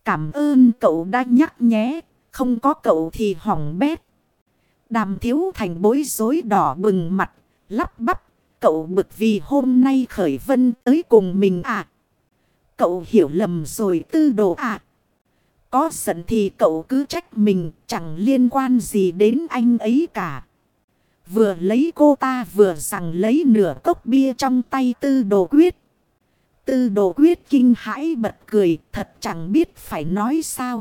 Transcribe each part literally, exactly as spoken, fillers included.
Cảm ơn cậu đã nhắc nhé. Không có cậu thì hỏng bét. Đàm Thiếu Thành bối rối đỏ bừng mặt. Lắp bắp. Cậu bực vì hôm nay Khởi Vân tới cùng mình à? Cậu hiểu lầm rồi Tư Đồ à? Có giận thì cậu cứ trách mình. Chẳng liên quan gì đến anh ấy cả. Vừa lấy cô ta vừa rằng lấy nửa cốc bia trong tay Tư Đồ Quyết. Tư Đồ Quyết kinh hãi bật cười, thật chẳng biết phải nói sao.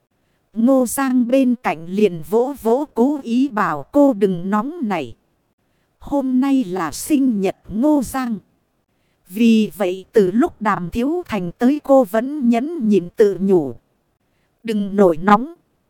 Ngô Giang bên cạnh liền vỗ vỗ cố ý bảo cô đừng nóng nảy. Hôm nay là sinh nhật Ngô Giang. Vì vậy từ lúc Đàm Thiếu Thành tới cô vẫn nhẫn nhịn tự nhủ. Đừng nổi nóng.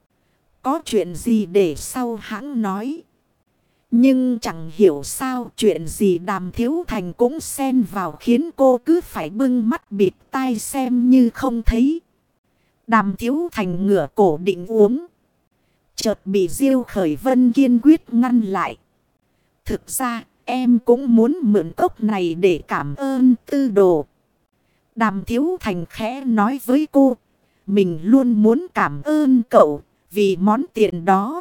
Có chuyện gì để sau hãng nói. Nhưng chẳng hiểu sao chuyện gì Đàm Thiếu Thành cũng xen vào khiến cô cứ phải bưng mắt bịt tai xem như không thấy. Đàm Thiếu Thành ngửa cổ định uống. Chợt bị Diêu Khởi Vân kiên quyết ngăn lại. Thực ra em cũng muốn mượn cốc này để cảm ơn Tư Đồ. Đàm Thiếu Thành khẽ nói với cô. Mình luôn muốn cảm ơn cậu vì món tiền đó.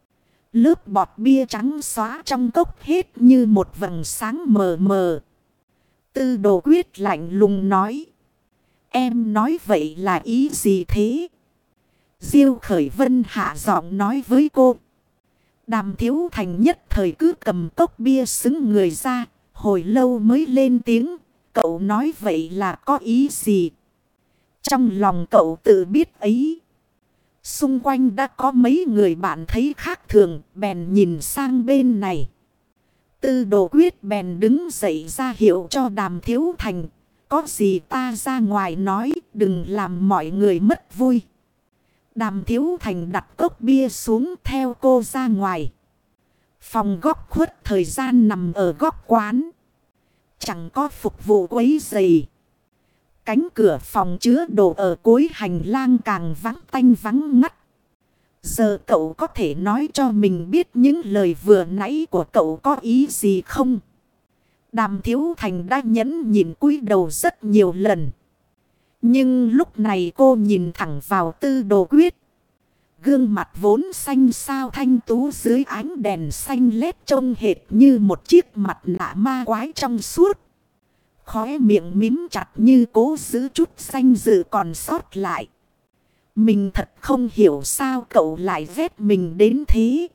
Lớp bọt bia trắng xóa trong cốc hết như một vầng sáng mờ mờ. Tư Đồ Quyết lạnh lùng nói. Em nói vậy là ý gì thế? Diêu Khởi Vân hạ giọng nói với cô. Đàm Thiếu Thành nhất thời cứ cầm cốc bia xứng người ra. Hồi lâu mới lên tiếng. Cậu nói vậy là có ý gì? Trong lòng cậu tự biết ấy. Xung quanh đã có mấy người bạn thấy khác thường, bèn nhìn sang bên này. Tư Đồ Quyết bèn đứng dậy ra hiệu cho Đàm Thiếu Thành. Có gì ta ra ngoài nói, đừng làm mọi người mất vui. Đàm Thiếu Thành đặt cốc bia xuống theo cô ra ngoài. Phòng góc khuất thời gian nằm ở góc quán. Chẳng có phục vụ quấy rầy. Cánh cửa phòng chứa đồ ở cuối hành lang càng vắng tanh vắng ngắt. Giờ cậu có thể nói cho mình biết những lời vừa nãy của cậu có ý gì không? Đàm Thiếu Thành đã nhẫn nhịn cúi đầu rất nhiều lần. Nhưng lúc này cô nhìn thẳng vào Tư Đồ Quyết. Gương mặt vốn xanh xao thanh tú dưới ánh đèn xanh lét trông hệt như một chiếc mặt nạ ma quái trong suốt. Khóe miệng mím chặt như cố giữ chút danh dự còn sót lại. Mình thật không hiểu sao cậu lại ghét mình đến thế.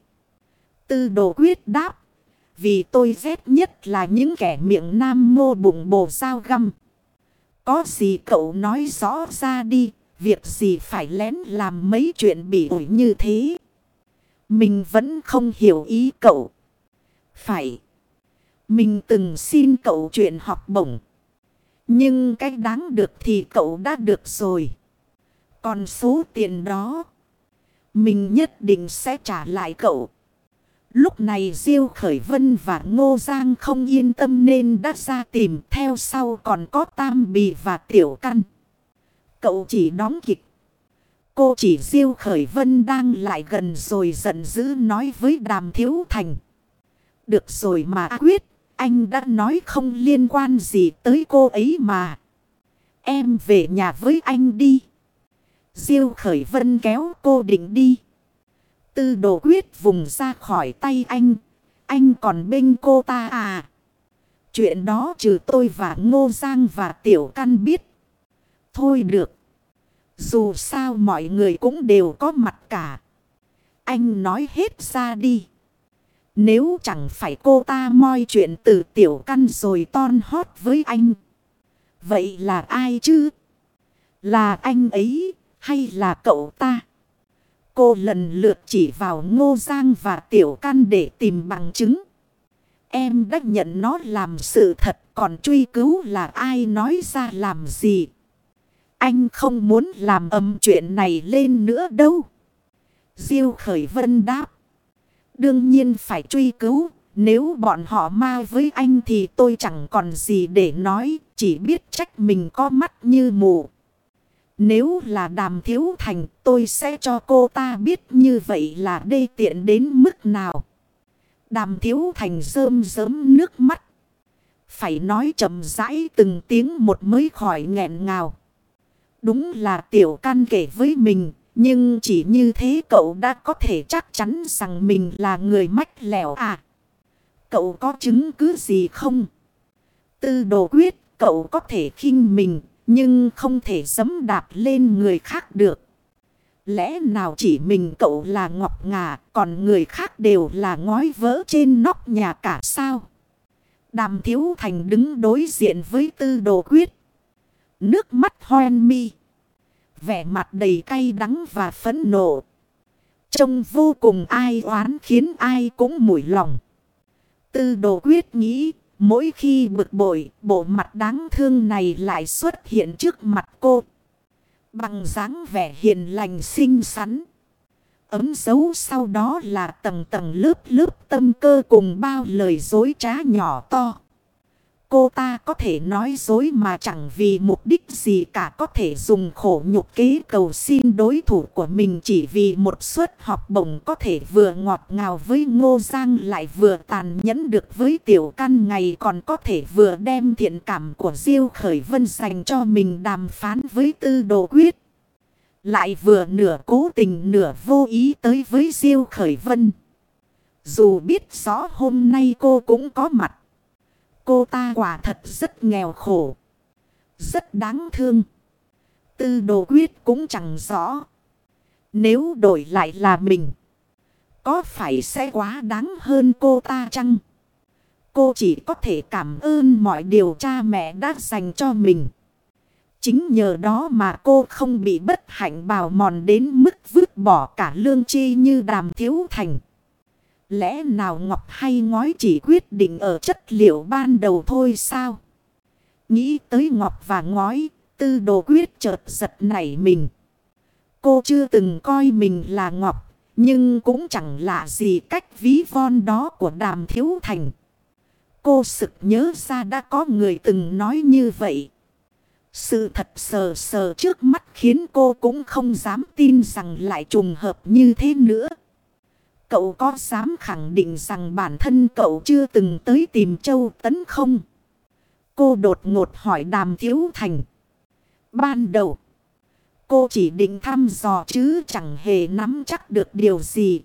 Tư Đồ Quyết đáp. Vì tôi ghét nhất là những kẻ miệng nam mô bụng bồ dao găm. Có gì cậu nói rõ ra đi. Việc gì phải lén làm mấy chuyện bỉ ổi như thế. Mình vẫn không hiểu ý cậu. Phải. Mình từng xin cậu chuyện học bổng. Nhưng cái đáng được thì cậu đã được rồi. Còn số tiền đó, mình nhất định sẽ trả lại cậu. Lúc này Diêu Khởi Vân và Ngô Giang không yên tâm nên đã ra tìm. Theo sau còn có Tam Bì và Tiểu Căn. Cậu chỉ đóng kịch. Cô chỉ Diêu Khởi Vân đang lại gần rồi giận dữ nói với Đàm Thiếu Thành. Được rồi mà Quyết, anh đã nói không liên quan gì tới cô ấy mà. Em về nhà với anh đi. Diêu Khởi Vân kéo cô định đi. Tư Đồ Quyết vùng ra khỏi tay anh. Anh còn bênh cô ta à? Chuyện đó trừ tôi và Ngô Giang và Tiểu Căn biết. Thôi được. Dù sao mọi người cũng đều có mặt cả. Anh nói hết ra đi. Nếu chẳng phải cô ta moi chuyện từ Tiểu Căn rồi ton hót với anh. Vậy là ai chứ? Là anh ấy hay là cậu ta? Cô lần lượt chỉ vào Ngô Giang và Tiểu Căn để tìm bằng chứng. Em đã nhận nó làm sự thật, còn truy cứu là ai nói ra làm gì. Anh không muốn làm ầm chuyện này lên nữa đâu. Diêu Khởi Vân đáp. Đương nhiên phải truy cứu. Nếu bọn họ ma với anh thì tôi chẳng còn gì để nói. Chỉ biết trách mình có mắt như mù. Nếu là Đàm Thiếu Thành, tôi sẽ cho cô ta biết như vậy là đê tiện đến mức nào. Đàm Thiếu Thành rơm rớm nước mắt. Phải nói chậm rãi từng tiếng một mới khỏi nghẹn ngào. Đúng là Tiểu Căn kể với mình. Nhưng chỉ như thế cậu đã có thể chắc chắn rằng mình là người mách lẻo à? Cậu có chứng cứ gì không? Tư Đồ Quyết, cậu có thể khinh mình, nhưng không thể giẫm đạp lên người khác được. Lẽ nào chỉ mình cậu là ngọc ngà, còn người khác đều là ngói vỡ trên nóc nhà cả sao? Đàm Thiếu Thành đứng đối diện với Tư Đồ Quyết. Nước mắt hoen mi. Vẻ mặt đầy cay đắng và phẫn nộ. Trông vô cùng ai oán khiến ai cũng mủi lòng. Tư Đồ Quyết nghĩ, mỗi khi bực bội, bộ mặt đáng thương này lại xuất hiện trước mặt cô. Bằng dáng vẻ hiền lành xinh xắn. Ấm dấu sau đó là tầng tầng lớp lớp tâm cơ cùng bao lời dối trá nhỏ to. Cô ta có thể nói dối mà chẳng vì mục đích gì cả, có thể dùng khổ nhục kế cầu xin đối thủ của mình chỉ vì một suất học bổng, có thể vừa ngọt ngào với Ngô Giang lại vừa tàn nhẫn được với Tiểu Căn ngày, còn có thể vừa đem thiện cảm của Diêu Khởi Vân dành cho mình đàm phán với Tư Đồ Quyết. Lại vừa nửa cố tình nửa vô ý tới với Diêu Khởi Vân. Dù biết rõ hôm nay cô cũng có mặt. Cô ta quả thật rất nghèo khổ. Rất đáng thương. Tư Đồ Quyết cũng chẳng rõ. Nếu đổi lại là mình, có phải sẽ quá đáng hơn cô ta chăng? Cô chỉ có thể cảm ơn mọi điều cha mẹ đã dành cho mình. Chính nhờ đó mà cô không bị bất hạnh bào mòn đến mức vứt bỏ cả lương tri như Đàm Thiếu Thành. Lẽ nào ngọc hay ngói chỉ quyết định ở chất liệu ban đầu thôi sao? Nghĩ tới ngọc và ngói, Tư Đồ Quyết chợt giật nảy mình. Cô chưa từng coi mình là ngọc, nhưng cũng chẳng lạ gì cách ví von đó của Đàm Thiếu Thành. Cô sực nhớ ra đã có người từng nói như vậy. Sự thật sờ sờ trước mắt khiến cô cũng không dám tin rằng lại trùng hợp như thế nữa. Cậu có dám khẳng định rằng bản thân cậu chưa từng tới tìm Châu Tấn không? Cô đột ngột hỏi Đàm Thiếu Thành. Ban đầu, cô chỉ định thăm dò chứ chẳng hề nắm chắc được điều gì.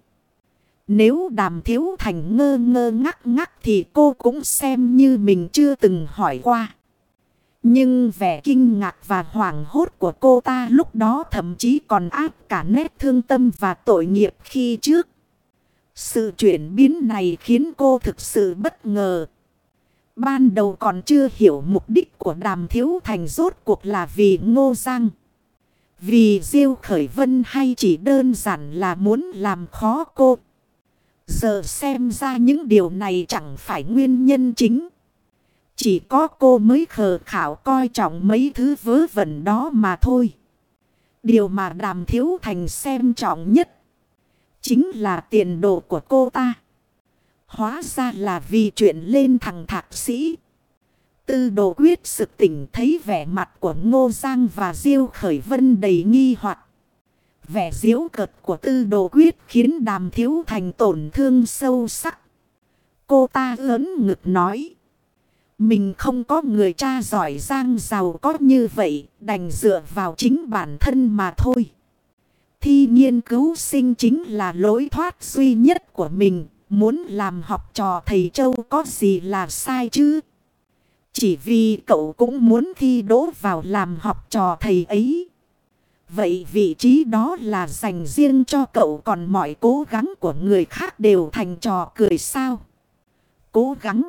Nếu Đàm Thiếu Thành ngơ ngơ ngắc ngắc thì cô cũng xem như mình chưa từng hỏi qua. Nhưng vẻ kinh ngạc và hoảng hốt của cô ta lúc đó thậm chí còn áp cả nét thương tâm và tội nghiệp khi trước. Sự chuyển biến này khiến cô thực sự bất ngờ. Ban đầu còn chưa hiểu mục đích của Đàm Thiếu Thành rốt cuộc là vì Ngô Giang, vì Diêu Khởi Vân, hay chỉ đơn giản là muốn làm khó cô. Giờ xem ra những điều này chẳng phải nguyên nhân chính. Chỉ có cô mới khờ khảo coi trọng mấy thứ vớ vẩn đó mà thôi. Điều mà Đàm Thiếu Thành xem trọng nhất chính là tiền đồ của cô ta. Hóa ra là vì chuyện lên thằng thạc sĩ. Tư Đồ Quyết sực tỉnh thấy vẻ mặt của Ngô Giang và Diêu Khởi Vân đầy nghi hoặc. Vẻ giễu cợt của Tư Đồ Quyết khiến Đàm Thiếu Thành tổn thương sâu sắc. Cô ta ớn ngực nói. Mình không có người cha giỏi giang giàu có như vậy, đành dựa vào chính bản thân mà thôi. Thi nghiên cứu sinh chính là lối thoát duy nhất của mình. Muốn làm học trò thầy Châu có gì là sai chứ? Chỉ vì cậu cũng muốn thi đỗ vào làm học trò thầy ấy. Vậy vị trí đó là dành riêng cho cậu, còn mọi cố gắng của người khác đều thành trò cười sao? Cố gắng.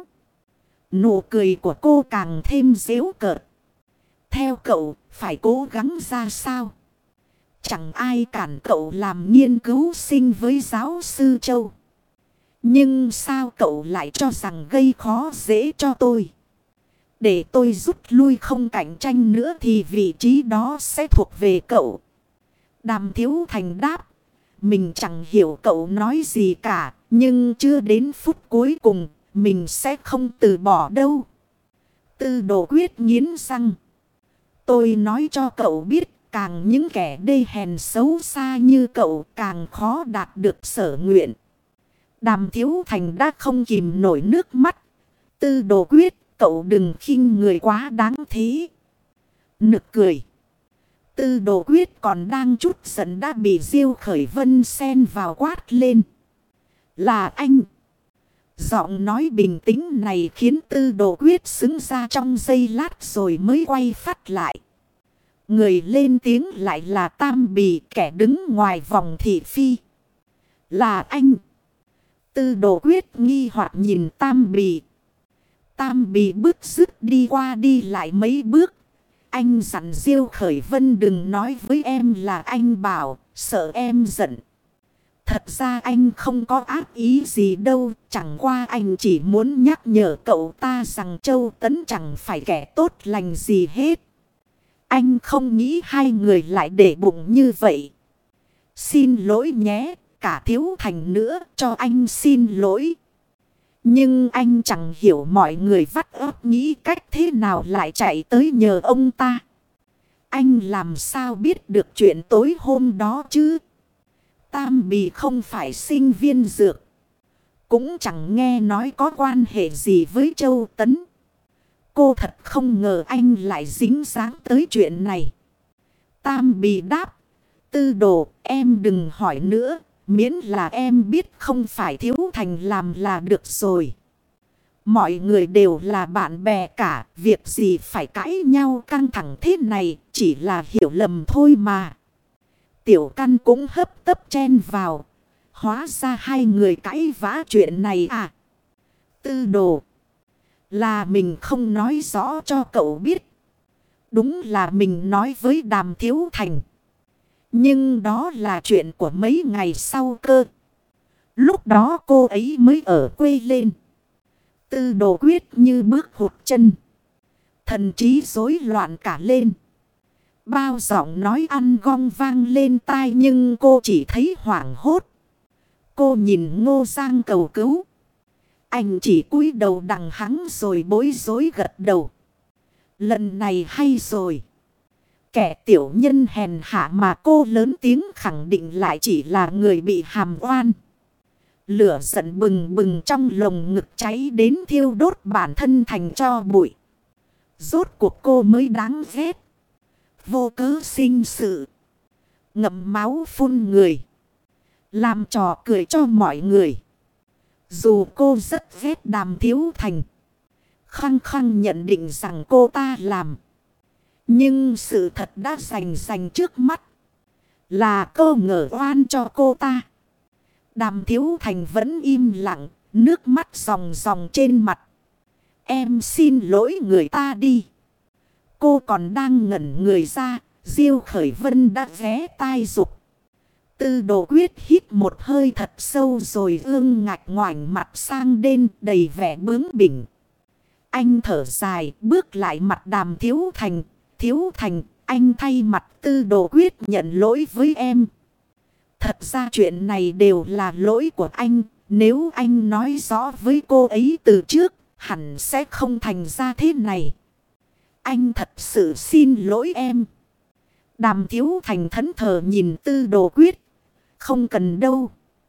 Nụ cười của cô càng thêm giễu cợt. Theo cậu, phải cố gắng ra sao? Chẳng ai cản cậu làm nghiên cứu sinh với giáo sư Châu. Nhưng sao cậu lại cho rằng gây khó dễ cho tôi? Để tôi rút lui không cạnh tranh nữa thì vị trí đó sẽ thuộc về cậu. Đàm Thiếu Thành đáp. Mình chẳng hiểu cậu nói gì cả, nhưng chưa đến phút cuối cùng, mình sẽ không từ bỏ đâu. Tư Đồ Quyết nghiến răng. Tôi nói cho cậu biết, càng những kẻ đê hèn xấu xa như cậu càng khó đạt được sở nguyện. Đàm Thiếu Thành đã không kìm nổi nước mắt. Tư Đồ Quyết, cậu đừng khinh người quá đáng thế. Nực cười. Tư Đồ Quyết còn đang chút giận đã bị Diêu Khởi Vân xen vào quát lên. Là anh. Giọng nói bình tĩnh này khiến Tư Đồ Quyết sững ra trong giây lát rồi mới quay phát lại. Người lên tiếng lại là Tam Bì, kẻ đứng ngoài vòng thị phi. Là anh. Tư Đồ Quyết nghi hoặc nhìn Tam Bì. Tam Bì bước dứt đi qua đi lại mấy bước. Anh dặn Diêu Khởi Vân đừng nói với em là anh bảo, sợ em giận. Thật ra anh không có ác ý gì đâu, chẳng qua anh chỉ muốn nhắc nhở cậu ta rằng Châu Tấn chẳng phải kẻ tốt lành gì hết. Anh không nghĩ hai người lại để bụng như vậy. Xin lỗi nhé, cả Thiếu Thành nữa, cho anh xin lỗi. Nhưng anh chẳng hiểu mọi người vắt óc nghĩ cách thế nào lại chạy tới nhờ ông ta. Anh làm sao biết được chuyện tối hôm đó chứ? Tam Bì không phải sinh viên dược. Cũng chẳng nghe nói có quan hệ gì với Châu Tấn. Cô thật không ngờ anh lại dính dáng tới chuyện này. Tam Bì đáp. Tư Đồ, em đừng hỏi nữa. Miễn là em biết không phải Thiếu Thành làm là được rồi. Mọi người đều là bạn bè cả. Việc gì phải cãi nhau căng thẳng thế này. Chỉ là hiểu lầm thôi mà. Tiểu Căn cũng hấp tấp chen vào. Hóa ra hai người cãi vã chuyện này à. Tư Đồ. Là mình không nói rõ cho cậu biết. Đúng là mình nói với Đàm Thiếu Thành. Nhưng đó là chuyện của mấy ngày sau cơ. Lúc đó cô ấy mới ở quê lên. Tư Đồ Quyết như bước hụt chân. Thần trí rối loạn cả lên. Bao giọng nói ăn gong vang lên tai nhưng cô chỉ thấy hoảng hốt. Cô nhìn Ngô Giang cầu cứu. Anh chỉ cúi đầu đằng hắng rồi bối rối gật đầu. Lần này hay rồi. Kẻ tiểu nhân hèn hạ mà cô lớn tiếng khẳng định lại chỉ là người bị hàm oan. Lửa giận bừng bừng trong lồng ngực cháy đến thiêu đốt bản thân thành tro bụi. Rốt cuộc cô mới đáng ghét. Vô cớ sinh sự. Ngậm máu phun người. Làm trò cười cho mọi người. Dù cô rất ghét Đàm Thiếu Thành. Khăng khăng nhận định rằng cô ta làm. Nhưng sự thật đã rành rành trước mắt. Là cô ngờ oan cho cô ta. Đàm Thiếu Thành vẫn im lặng. Nước mắt ròng ròng trên mặt. Em xin lỗi người ta đi. Cô còn đang ngẩn người ra. Diêu Khởi Vân đã ghé tai dục. Tư Đồ Quyết hít một hơi thật sâu rồi ương ngạch ngoảnh mặt sang đên đầy vẻ bướng bỉnh. Anh thở dài bước lại mặt Đàm Thiếu Thành. Thiếu Thành, anh thay mặt Tư Đồ Quyết nhận lỗi với em. Thật ra chuyện này đều là lỗi của anh. Nếu anh nói rõ với cô ấy từ trước, hẳn sẽ không thành ra thế này. Anh thật sự xin lỗi em. Đàm Thiếu Thành thẫn thờ nhìn Tư Đồ Quyết. Không cần đâu.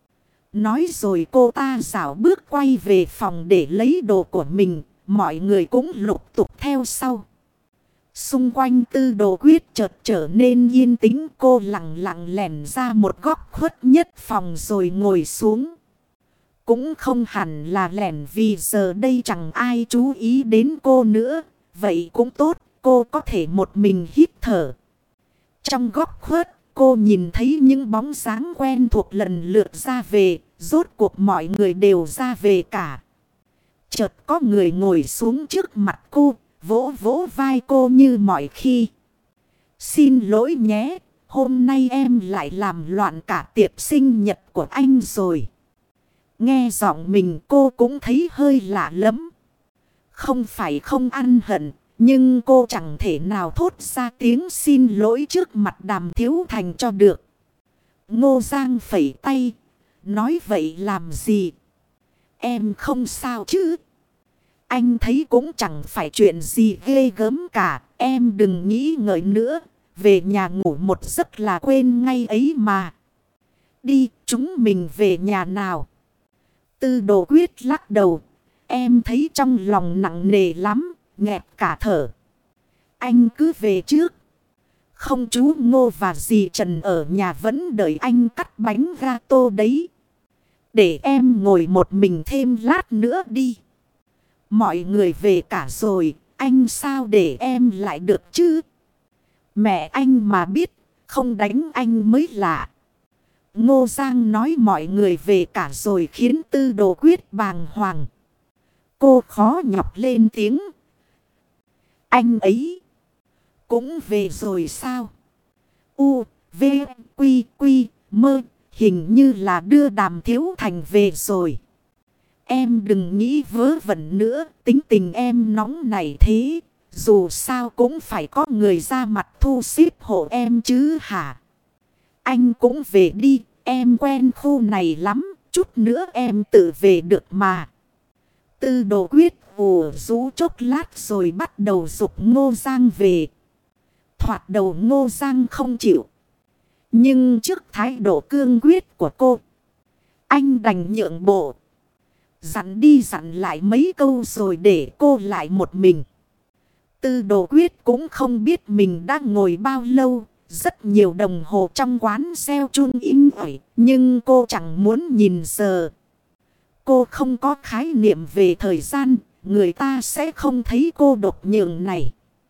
Nói rồi cô ta dạo bước quay về phòng để lấy đồ của mình. Mọi người cũng lục tục theo sau. Xung quanh Tư Đồ Quyết chợt trở nên yên tĩnh. Cô lặng lặng lẻn ra một góc khuất nhất phòng rồi ngồi xuống. Cũng không hẳn là lẻn vì giờ đây chẳng ai chú ý đến cô nữa. Vậy cũng tốt, cô có thể một mình hít thở. Trong góc khuất, cô nhìn thấy những bóng dáng quen thuộc lần lượt ra về. Rốt cuộc mọi người đều ra về cả. Chợt có người ngồi xuống trước mặt cô, vỗ vỗ vai cô như mọi khi. Xin lỗi nhé, hôm nay em lại làm loạn cả tiệc sinh nhật của anh rồi. Nghe giọng mình cô cũng thấy hơi lạ lắm. Không phải không ăn hận, nhưng cô chẳng thể nào thốt ra tiếng xin lỗi trước mặt Đàm Thiếu Thành cho được. Ngô Giang phẩy tay, nói vậy làm gì? Em không sao chứ? Anh thấy cũng chẳng phải chuyện gì ghê gớm cả. Em đừng nghĩ ngợi nữa. Về nhà ngủ một giấc là quên ngay ấy mà. Đi, chúng mình về nhà nào. Tư Đồ Quyết lắc đầu. Em thấy trong lòng nặng nề lắm, nghẹt cả thở. Anh cứ về trước. không chú Ngô và dì Trần ở nhà vẫn đợi anh cắt bánh gato đấy. Để em ngồi một mình thêm lát nữa đi. Mọi người về cả rồi, anh sao để em lại được chứ? Mẹ anh mà biết, không đánh anh mới lạ. Ngô Giang nói mọi người về cả rồi khiến Tư Đồ Quyết bàng hoàng. Cô khó nhọc lên tiếng. Anh ấy cũng về rồi sao? U, V, Quy, Quy, Mơ, hình như là đưa Đàm Thiếu Thành về rồi. Em đừng nghĩ vớ vẩn nữa, tính tình em nóng này thế. Dù sao cũng phải có người ra mặt thu xếp hộ em chứ hả? Anh cũng về đi, em quen khu này lắm, chút nữa em tự về được mà. Tư Đồ Quyết ủ rũ chốc lát rồi bắt đầu giục Ngô Giang về. Thoạt đầu Ngô Giang không chịu. Nhưng trước thái độ cương quyết của cô, anh đành nhượng bộ. Dặn đi dặn lại mấy câu rồi để cô lại một mình. Tư Đồ Quyết cũng không biết mình đã ngồi bao lâu. Rất nhiều đồng hồ trong quán reo chun inh ỏi. Nhưng cô chẳng muốn nhìn giờ. Cô không có khái niệm về thời gian. Người ta sẽ không thấy cô đột nhường này.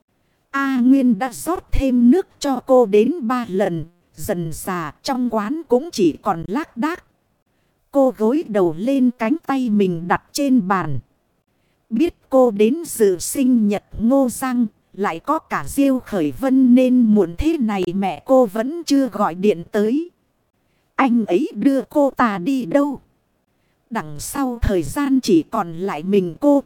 A Nguyên đã rót thêm nước cho cô đến ba lần. Dần dà trong quán cũng chỉ còn lác đác. Cô gối đầu lên cánh tay mình đặt trên bàn. Biết cô đến dự sinh nhật Ngô Giang, lại có cả Diêu Khởi Vân nên muộn thế này mẹ cô vẫn chưa gọi điện tới. Anh ấy đưa cô ta đi đâu? Đằng sau thời gian chỉ còn lại mình cô.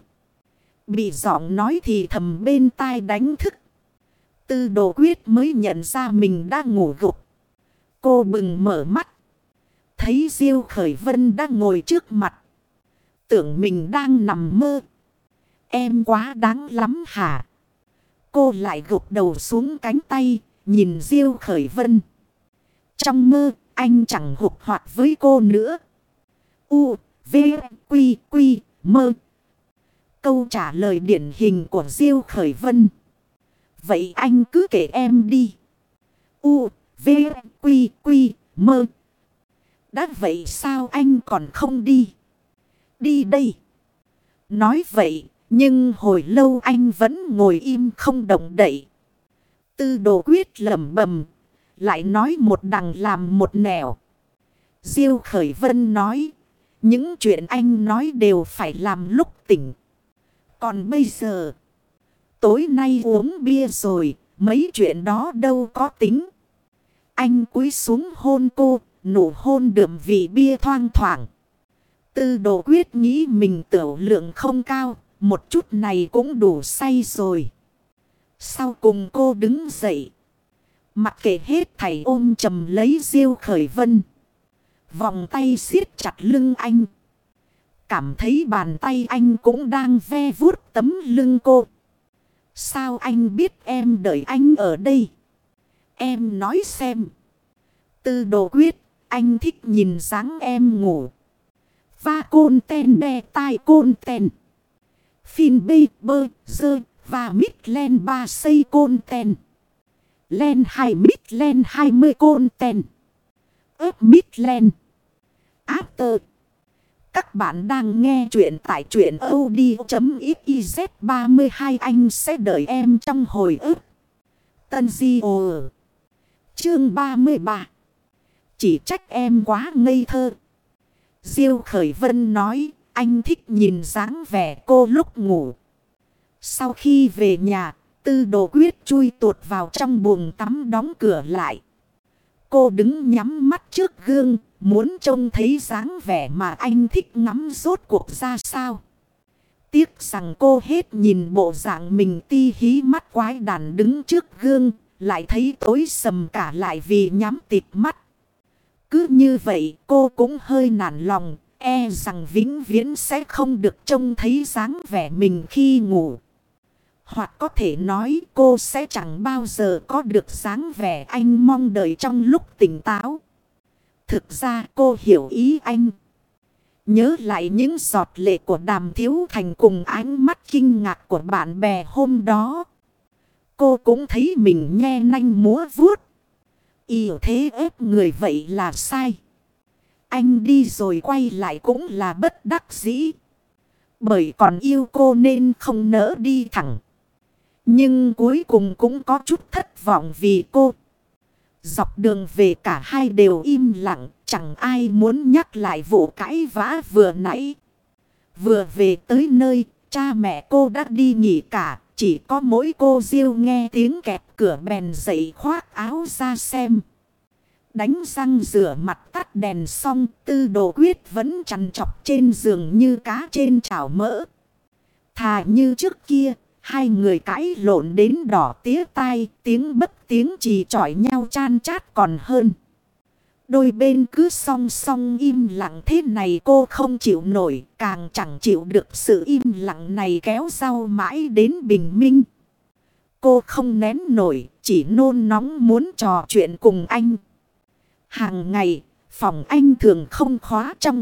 Bị giọng nói thì thầm bên tai đánh thức. Tư Đồ Quyết mới nhận ra mình đã ngủ gục. Cô bừng mở mắt. Thấy Diêu Khởi Vân đang ngồi trước mặt. Tưởng mình đang nằm mơ. Em quá đáng lắm hả? Cô lại gục đầu xuống cánh tay. Nhìn Diêu Khởi Vân. Trong mơ anh chẳng hụt hoạt với cô nữa. U, V, Quy, Quy, Mơ. Câu trả lời điển hình của Diêu Khởi Vân. Vậy anh cứ kể em đi. U, V, Quy, Quy, Mơ. Đã vậy sao anh còn không đi? Đi đây. Nói vậy, nhưng hồi lâu anh vẫn ngồi im không động đậy. Tư Đồ Quyết lẩm bẩm, lại nói một đằng làm một nẻo. Diêu Khởi Vân nói, những chuyện anh nói đều phải làm lúc tỉnh. Còn bây giờ, tối nay uống bia rồi, mấy chuyện đó đâu có tính. Anh cúi xuống hôn cô, nụ hôn đượm vị bia thoang thoảng. Tư Đồ Quyết nghĩ mình tiểu lượng không cao, một chút này cũng đủ say rồi. Sau cùng cô đứng dậy. Mặc kệ hết thảy ôm chầm lấy Diêu Khởi Vân. Vòng tay siết chặt lưng anh. Cảm thấy bàn tay anh cũng đang ve vuốt tấm lưng cô. Sao anh biết em đợi anh ở đây? Em nói xem. Tư Đồ Quyết, anh thích nhìn dáng em ngủ. Va côn ten đe tai côn ten. Phin bê bơ dơ và mít len ba xây côn ten. Len hai mít len hai mươi côn ten. ớp mít len. After. Các bạn đang nghe chuyện tại truyện audio.xyz ba mươi hai anh sẽ đợi em trong hồi ức. Tân Di Ồ. Chương ba mươi ba. Chỉ trách em quá ngây thơ. Diêu Khởi Vân nói anh thích nhìn dáng vẻ cô lúc ngủ. Sau khi về nhà, Tư Đồ Quyết chui tuột vào trong buồng tắm đóng cửa lại. Cô đứng nhắm mắt trước gương, muốn trông thấy dáng vẻ mà anh thích ngắm rốt cuộc ra sao. Tiếc rằng cô hết nhìn bộ dạng mình ti hí mắt quái đản đứng trước gương, lại thấy tối sầm cả lại vì nhắm tịt mắt. Cứ như vậy cô cũng hơi nản lòng, e rằng vĩnh viễn sẽ không được trông thấy dáng vẻ mình khi ngủ. Hoặc có thể nói cô sẽ chẳng bao giờ có được dáng vẻ anh mong đợi trong lúc tỉnh táo. Thực ra cô hiểu ý anh. Nhớ lại những giọt lệ của Đàm Thiếu Thành cùng ánh mắt kinh ngạc của bạn bè hôm đó. Cô cũng thấy mình nhe nanh múa vuốt. Y thế ép người vậy là sai. Anh đi rồi quay lại cũng là bất đắc dĩ. Bởi còn yêu cô nên không nỡ đi thẳng. Nhưng cuối cùng cũng có chút thất vọng vì cô. Dọc đường về cả hai đều im lặng. Chẳng ai muốn nhắc lại vụ cãi vã vừa nãy. Vừa về tới nơi, cha mẹ cô đã đi nghỉ cả. Chỉ có mỗi cô Diêu nghe tiếng kẹt cửa bèn dậy khoác áo ra xem. Đánh răng rửa mặt tắt đèn xong, Tư Đồ Quyết vẫn chằn chọc trên giường như cá trên chảo mỡ. Thà như trước kia, hai người cãi lộn đến đỏ tía tai, tiếng bất tiếng chì chỏi nhau chan chát còn hơn. Đôi bên cứ song song im lặng thế này cô không chịu nổi, càng chẳng chịu được sự im lặng này kéo dài mãi đến bình minh. Cô không nén nổi, chỉ nôn nóng muốn trò chuyện cùng anh. Hàng ngày, phòng anh thường không khóa trong.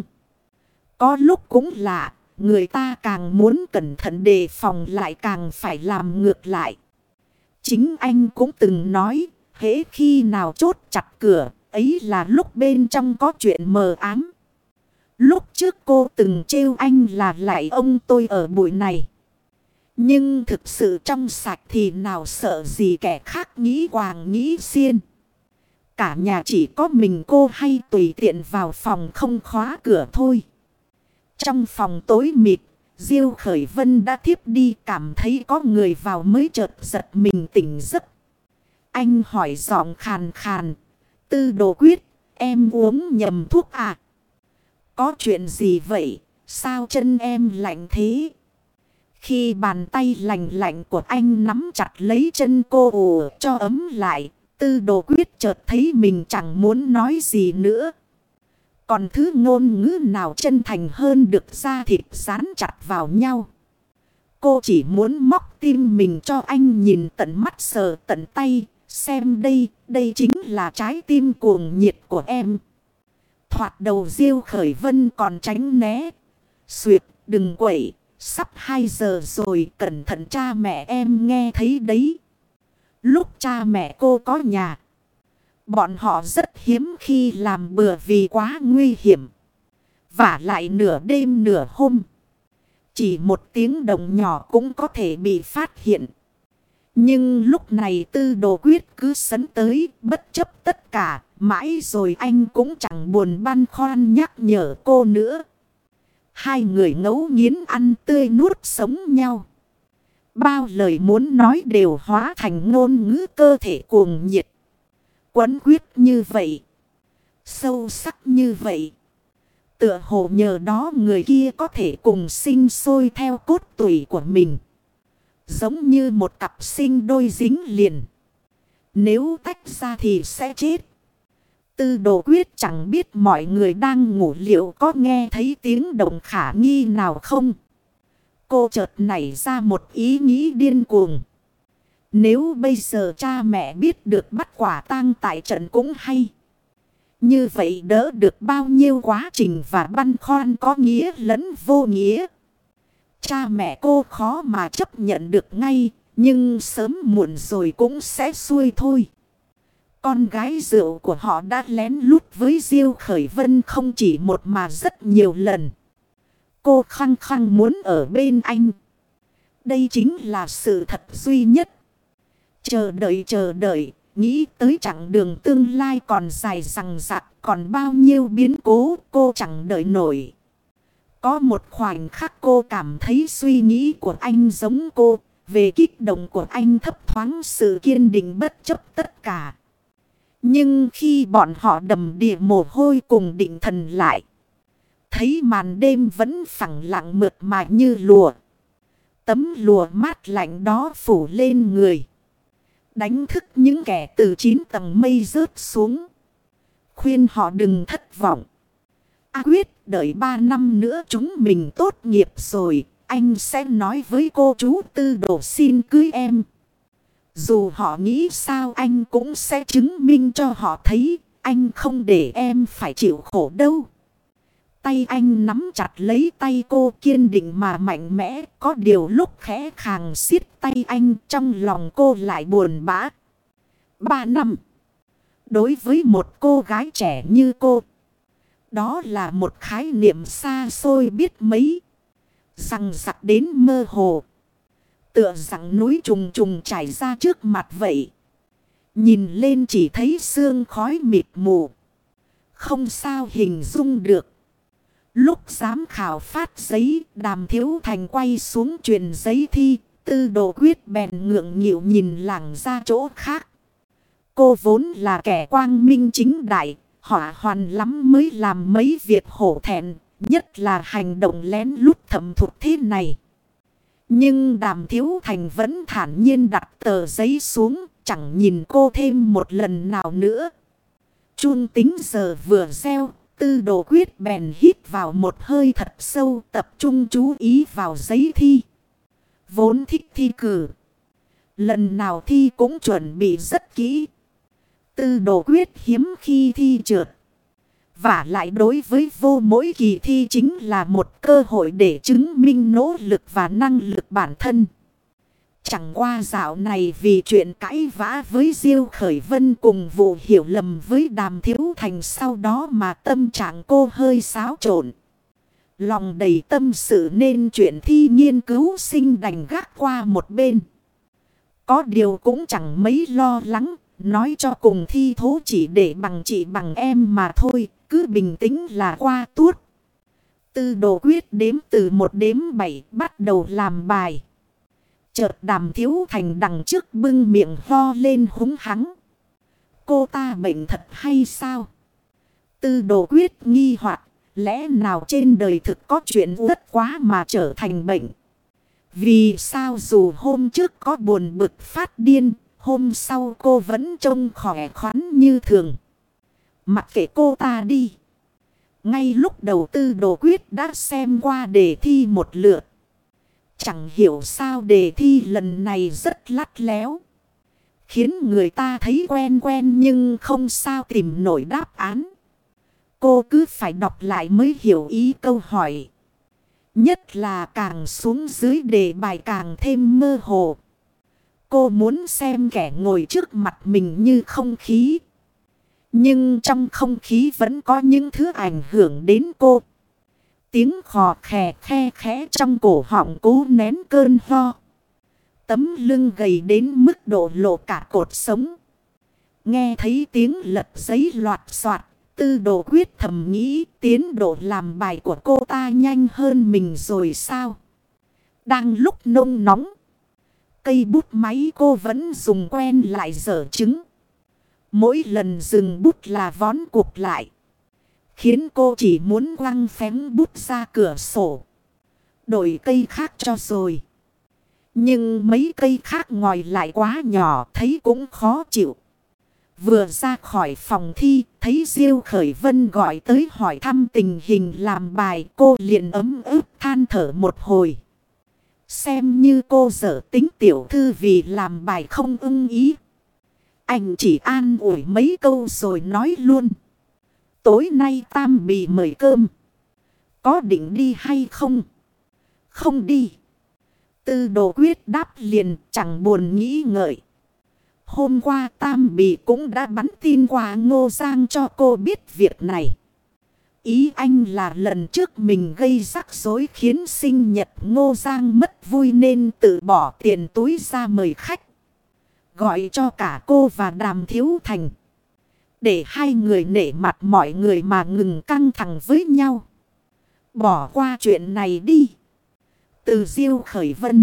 Có lúc cũng lạ, người ta càng muốn cẩn thận đề phòng lại càng phải làm ngược lại. Chính anh cũng từng nói, hễ khi nào chốt chặt cửa, ấy là lúc bên trong có chuyện mờ ám. Lúc trước cô từng trêu anh là lại ông tôi ở bụi này. Nhưng thực sự trong sạch thì nào sợ gì kẻ khác nghĩ quàng nghĩ xiên. Cả nhà chỉ có mình cô hay tùy tiện vào phòng không khóa cửa thôi. Trong phòng tối mịt, Diêu Khởi Vân đã thiếp đi, cảm thấy có người vào mới chợt giật mình tỉnh giấc. Anh hỏi giọng khàn khàn, Tư Đồ Quyết, em uống nhầm thuốc à? Có chuyện gì vậy? Sao chân em lạnh thế? Khi bàn tay lạnh lạnh của anh nắm chặt lấy chân cô ù cho ấm lại, Tư Đồ Quyết chợt thấy mình chẳng muốn nói gì nữa. Còn thứ ngôn ngữ nào chân thành hơn được da thịt dán chặt vào nhau. Cô chỉ muốn móc tim mình cho anh nhìn tận mắt sờ tận tay. Xem đây, đây chính là trái tim cuồng nhiệt của em. Thoạt đầu Diêu Khởi Vân còn tránh né. Xuyệt, đừng quẩy, sắp hai giờ rồi, cẩn thận cha mẹ em nghe thấy đấy. Lúc cha mẹ cô có nhà, bọn họ rất hiếm khi làm bừa vì quá nguy hiểm. Vả lại nửa đêm nửa hôm, chỉ một tiếng động nhỏ cũng có thể bị phát hiện. Nhưng lúc này Tư Đồ Quyết cứ sấn tới, bất chấp tất cả, mãi rồi anh cũng chẳng buồn băn khoăn nhắc nhở cô nữa. Hai người ngấu nghiến ăn tươi nuốt sống nhau. Bao lời muốn nói đều hóa thành ngôn ngữ cơ thể cuồng nhiệt. Quấn quyết như vậy, sâu sắc như vậy. Tựa hồ nhờ đó người kia có thể cùng sinh sôi theo cốt tủy của mình. Giống như một cặp sinh đôi dính liền. Nếu tách ra thì sẽ chết. Tư Đồ Quyết chẳng biết mọi người đang ngủ liệu có nghe thấy tiếng động khả nghi nào không. Cô chợt nảy ra một ý nghĩ điên cuồng. Nếu bây giờ cha mẹ biết được bắt quả tang tại trận cũng hay. Như vậy đỡ được bao nhiêu quá trình và băn khoăn có nghĩa lẫn vô nghĩa. Cha mẹ cô khó mà chấp nhận được ngay, nhưng sớm muộn rồi cũng sẽ xuôi thôi. Con gái rượu của họ đã lén lút với Diêu Khởi Vân không chỉ một mà rất nhiều lần. Cô khăng khăng muốn ở bên anh. Đây chính là sự thật duy nhất. Chờ đợi chờ đợi, nghĩ tới chặng đường tương lai còn dài dằng dặc, còn bao nhiêu biến cố cô chẳng đợi nổi. Có một khoảnh khắc cô cảm thấy suy nghĩ của anh giống cô, về kích động của anh thấp thoáng sự kiên định bất chấp tất cả. Nhưng khi bọn họ đầm đìa mồ hôi cùng định thần lại, thấy màn đêm vẫn phẳng lặng mượt mà như lụa. Tấm lụa mát lạnh đó phủ lên người, đánh thức những kẻ từ chín tầng mây rớt xuống. Khuyên họ đừng thất vọng. A Quyết, đợi ba năm nữa chúng mình tốt nghiệp rồi, anh sẽ nói với cô chú Tư Đồ xin cưới em. Dù họ nghĩ sao anh cũng sẽ chứng minh cho họ thấy anh không để em phải chịu khổ đâu. tay anh nắm chặt lấy tay cô kiên định mà mạnh mẽ. Có điều lúc khẽ khàng siết tay anh trong lòng cô lại buồn bã. Ba năm. Đối với một cô gái trẻ như cô, đó là một khái niệm xa xôi biết mấy. Rằng sặc đến mơ hồ. Tựa rằng núi trùng trùng trải ra trước mặt vậy. Nhìn lên chỉ thấy sương khói mịt mù. Không sao hình dung được. Lúc giám khảo phát giấy, Đàm Thiếu Thành quay xuống truyền giấy thi. Tư Đồ Quyết bèn ngượng nghịu nhìn lảng ra chỗ khác. Cô vốn là kẻ quang minh chính đại, hỏa hoàn lắm mới làm mấy việc hổ thẹn, nhất là hành động lén lút thầm thụt thế này. Nhưng Đàm Thiếu Thành vẫn thản nhiên đặt tờ giấy xuống, chẳng nhìn cô thêm một lần nào nữa. Chuông tính giờ vừa reo, Tư Đồ Quyết bèn hít vào một hơi thật sâu, tập trung chú ý vào giấy thi. Vốn thích thi cử, lần nào thi cũng chuẩn bị rất kỹ. Tư Đồ Quyết hiếm khi thi trượt. Và lại đối với vô mỗi kỳ thi chính là một cơ hội để chứng minh nỗ lực và năng lực bản thân. Chẳng qua dạo này vì chuyện cãi vã với Diêu Khởi Vân cùng vụ hiểu lầm với Đàm Thiếu Thành sau đó mà tâm trạng cô hơi xáo trộn. Lòng đầy tâm sự nên chuyện thi nghiên cứu sinh đành gác qua một bên. Có điều cũng chẳng mấy lo lắng, nói cho cùng thi thố chỉ để bằng chị bằng em mà thôi, cứ bình tĩnh là qua tuốt. Tư Đồ Quyết đếm từ một đếm bảy bắt đầu làm bài. Chợt Đàm Thiếu Thành đằng trước bưng miệng ho lên húng hắng. Cô ta bệnh thật hay sao? Tư Đồ Quyết nghi hoặc, lẽ nào trên đời thực có chuyện rất quá mà trở thành bệnh? Vì sao dù hôm trước có buồn bực phát điên, hôm sau cô vẫn trông khỏe khoắn như thường? Mặc kệ cô ta đi. Ngay lúc đầu Tư Đồ Quyết đã xem qua đề thi một lượt. Chẳng hiểu sao đề thi lần này rất lắt léo. Khiến người ta thấy quen quen nhưng không sao tìm nổi đáp án. Cô cứ phải đọc lại mới hiểu ý câu hỏi. Nhất là càng xuống dưới đề bài càng thêm mơ hồ. Cô muốn xem kẻ ngồi trước mặt mình như không khí. Nhưng trong không khí vẫn có những thứ ảnh hưởng đến cô. Tiếng khò khè khe khẽ trong cổ họng cố nén cơn ho. Tấm lưng gầy đến mức độ lộ cả cột sống. Nghe thấy tiếng lật giấy loạt soạt. Tư Đồ Quyết thầm nghĩ tiến độ làm bài của cô ta nhanh hơn mình rồi sao? Đang lúc nôn nóng. Cây bút máy cô vẫn dùng quen lại dở chứng. Mỗi lần dừng bút là vón cục lại. Khiến cô chỉ muốn quăng phén bút ra cửa sổ. Đổi cây khác cho rồi. Nhưng mấy cây khác ngòi lại quá nhỏ thấy cũng khó chịu. Vừa ra khỏi phòng thi, thấy Diêu Khởi Vân gọi tới hỏi thăm tình hình làm bài, cô liền ấm ức than thở một hồi. Xem như cô dở tính tiểu thư vì làm bài không ưng ý. Anh chỉ an ủi mấy câu rồi nói luôn. Tối nay Tam Bì mời cơm. Có định đi hay không? Không đi. Tư Đồ Quyết đáp liền chẳng buồn nghĩ ngợi. Hôm qua Tam Bì cũng đã bắn tin qua Ngô Giang cho cô biết việc này. Ý anh là lần trước mình gây rắc rối khiến sinh nhật Ngô Giang mất vui nên tự bỏ tiền túi ra mời khách. Gọi cho cả cô và Đàm Thiếu Thành. Để hai người nể mặt mọi người mà ngừng căng thẳng với nhau. Bỏ qua chuyện này đi. Từ Diêu Khởi Vân.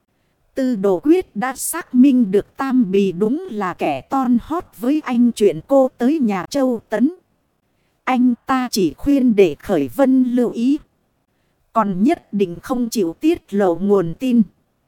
Tư Đồ Quyết đã xác minh được Tam Bì đúng là kẻ ton hót với anh chuyện cô tới nhà Châu Tấn. Anh ta chỉ khuyên để Khởi Vân lưu ý. Còn nhất định không chịu tiết lộ nguồn tin.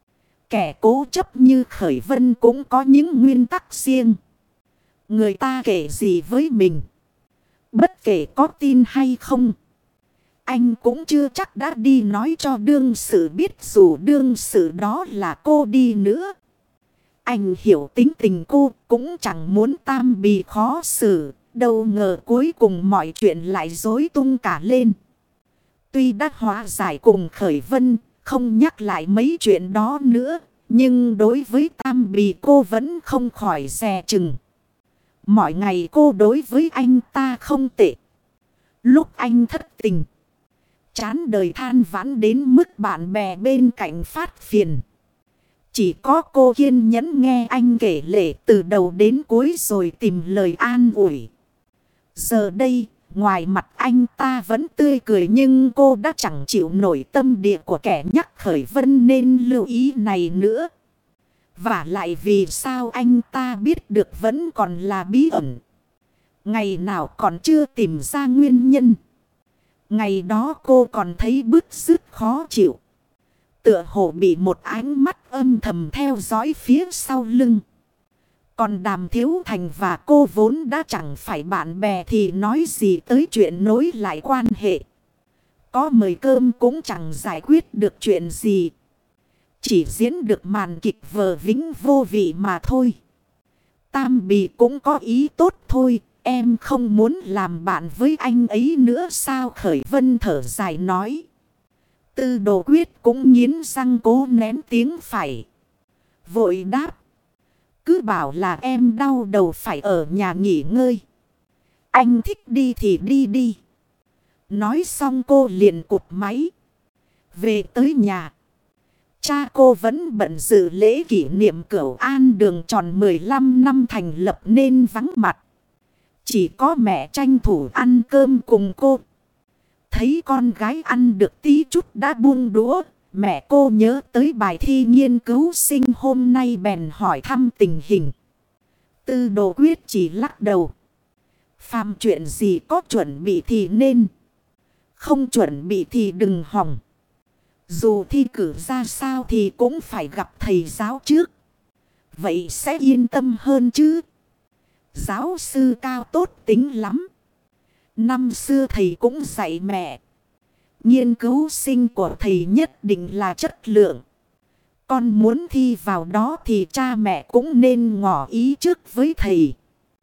Kẻ cố chấp như Khởi Vân cũng có những nguyên tắc riêng. Người ta kể gì với mình. Bất kể có tin hay không. Anh cũng chưa chắc đã đi nói cho đương sự biết dù đương sự đó là cô đi nữa. Anh hiểu tính tình cô cũng chẳng muốn Tam Bì khó xử. Đâu ngờ cuối cùng mọi chuyện lại rối tung cả lên. Tuy đã hóa giải cùng Khởi Vân, không nhắc lại mấy chuyện đó nữa. Nhưng đối với Tam Bì cô vẫn không khỏi dè chừng. Mọi ngày cô đối với anh ta không tệ. Lúc anh thất tình, chán đời than vãn đến mức bạn bè bên cạnh phát phiền. Chỉ có cô kiên nhẫn nghe anh kể lể từ đầu đến cuối rồi tìm lời an ủi. Giờ đây, ngoài mặt anh ta vẫn tươi cười nhưng cô đã chẳng chịu nổi tâm địa của kẻ nhắc Khởi Vân nên lưu ý này nữa. Và lại vì sao anh ta biết được vẫn còn là bí ẩn. Ngày nào còn chưa tìm ra nguyên nhân. Ngày đó cô còn thấy bứt rứt khó chịu. Tựa hồ bị một ánh mắt âm thầm theo dõi phía sau lưng. Còn Đàm Thiếu Thành và cô vốn đã chẳng phải bạn bè thì nói gì tới chuyện nối lại quan hệ. Có mời cơm cũng chẳng giải quyết được chuyện gì. Chỉ diễn được màn kịch vờ vĩnh vô vị mà thôi. Tam Bì cũng có ý tốt thôi. Em không muốn làm bạn với anh ấy nữa sao? Khởi Vân thở dài nói. Tư Đồ Quyết cũng nghiến răng cố nén tiếng phải. Vội đáp. Cứ bảo là em đau đầu phải ở nhà nghỉ ngơi. Anh thích đi thì đi đi. Nói xong cô liền cụp máy. Về tới nhà. Cha cô vẫn bận dự lễ kỷ niệm Cửu An Đường tròn mười lăm năm thành lập nên vắng mặt. Chỉ có mẹ tranh thủ ăn cơm cùng cô. Thấy con gái ăn được tí chút đã buông đũa. Mẹ cô nhớ tới bài thi nghiên cứu sinh hôm nay bèn hỏi thăm tình hình. Tư Đồ Quyết chỉ lắc đầu. Phàm chuyện gì có chuẩn bị thì nên. Không chuẩn bị thì đừng hòng. Dù thi cử ra sao thì cũng phải gặp thầy giáo trước. Vậy sẽ yên tâm hơn chứ. Giáo sư Cao tốt tính lắm. Năm xưa thầy cũng dạy mẹ. Nghiên cứu sinh của thầy nhất định là chất lượng. Con muốn thi vào đó thì cha mẹ cũng nên ngỏ ý trước với thầy.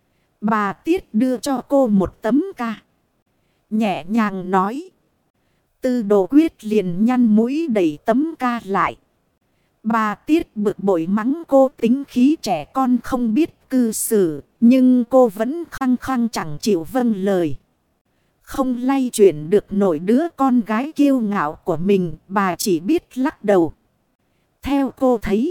Bà Tiết đưa cho cô một tấm ca. Nhẹ nhàng nói. Tư Đồ Quyết liền nhăn mũi đẩy tấm ca lại. Bà Tiết bực bội mắng cô tính khí trẻ con không biết cư xử. Nhưng cô vẫn khăng khăng chẳng chịu vâng lời. Không lay chuyển được nổi đứa con gái kiêu ngạo của mình. Bà chỉ biết lắc đầu. Theo cô thấy.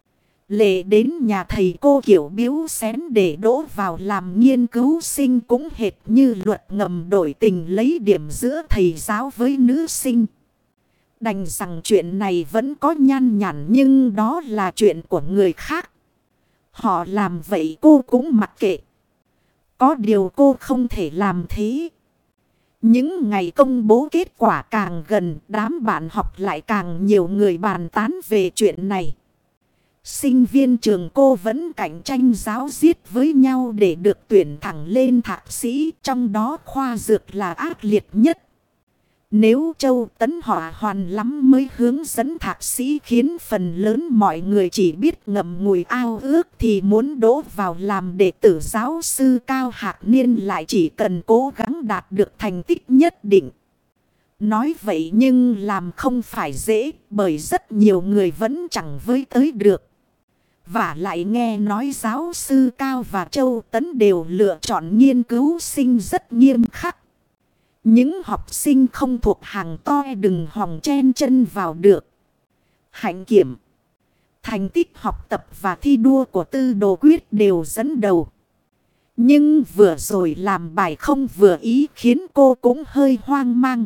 Lệ đến nhà thầy cô kiểu biếu xén để đỗ vào làm nghiên cứu sinh cũng hệt như luật ngầm đổi tình lấy điểm giữa thầy giáo với nữ sinh. Đành rằng chuyện này vẫn có nhan nhản nhưng đó là chuyện của người khác. Họ làm vậy cô cũng mặc kệ. Có điều cô không thể làm thế. Những ngày công bố kết quả càng gần, đám bạn học lại càng nhiều người bàn tán về chuyện này. Sinh viên trường cô vẫn cạnh tranh giáo diết với nhau để được tuyển thẳng lên thạc sĩ, trong đó khoa dược là ác liệt nhất. Nếu Châu Tấn Hỏa hoàn lắm mới hướng dẫn thạc sĩ khiến phần lớn mọi người chỉ biết ngậm ngùi ao ước thì muốn đỗ vào làm đệ tử giáo sư Cao Hạc Niên lại chỉ cần cố gắng đạt được thành tích nhất định. Nói vậy nhưng làm không phải dễ bởi rất nhiều người vẫn chẳng với tới được. Và lại nghe nói giáo sư Cao và Châu Tấn đều lựa chọn nghiên cứu sinh rất nghiêm khắc. Những học sinh không thuộc hàng to đừng hòng chen chân vào được. Hạnh kiểm, thành tích học tập và thi đua của Tư Đồ Quyết đều dẫn đầu. Nhưng vừa rồi làm bài không vừa ý khiến cô cũng hơi hoang mang.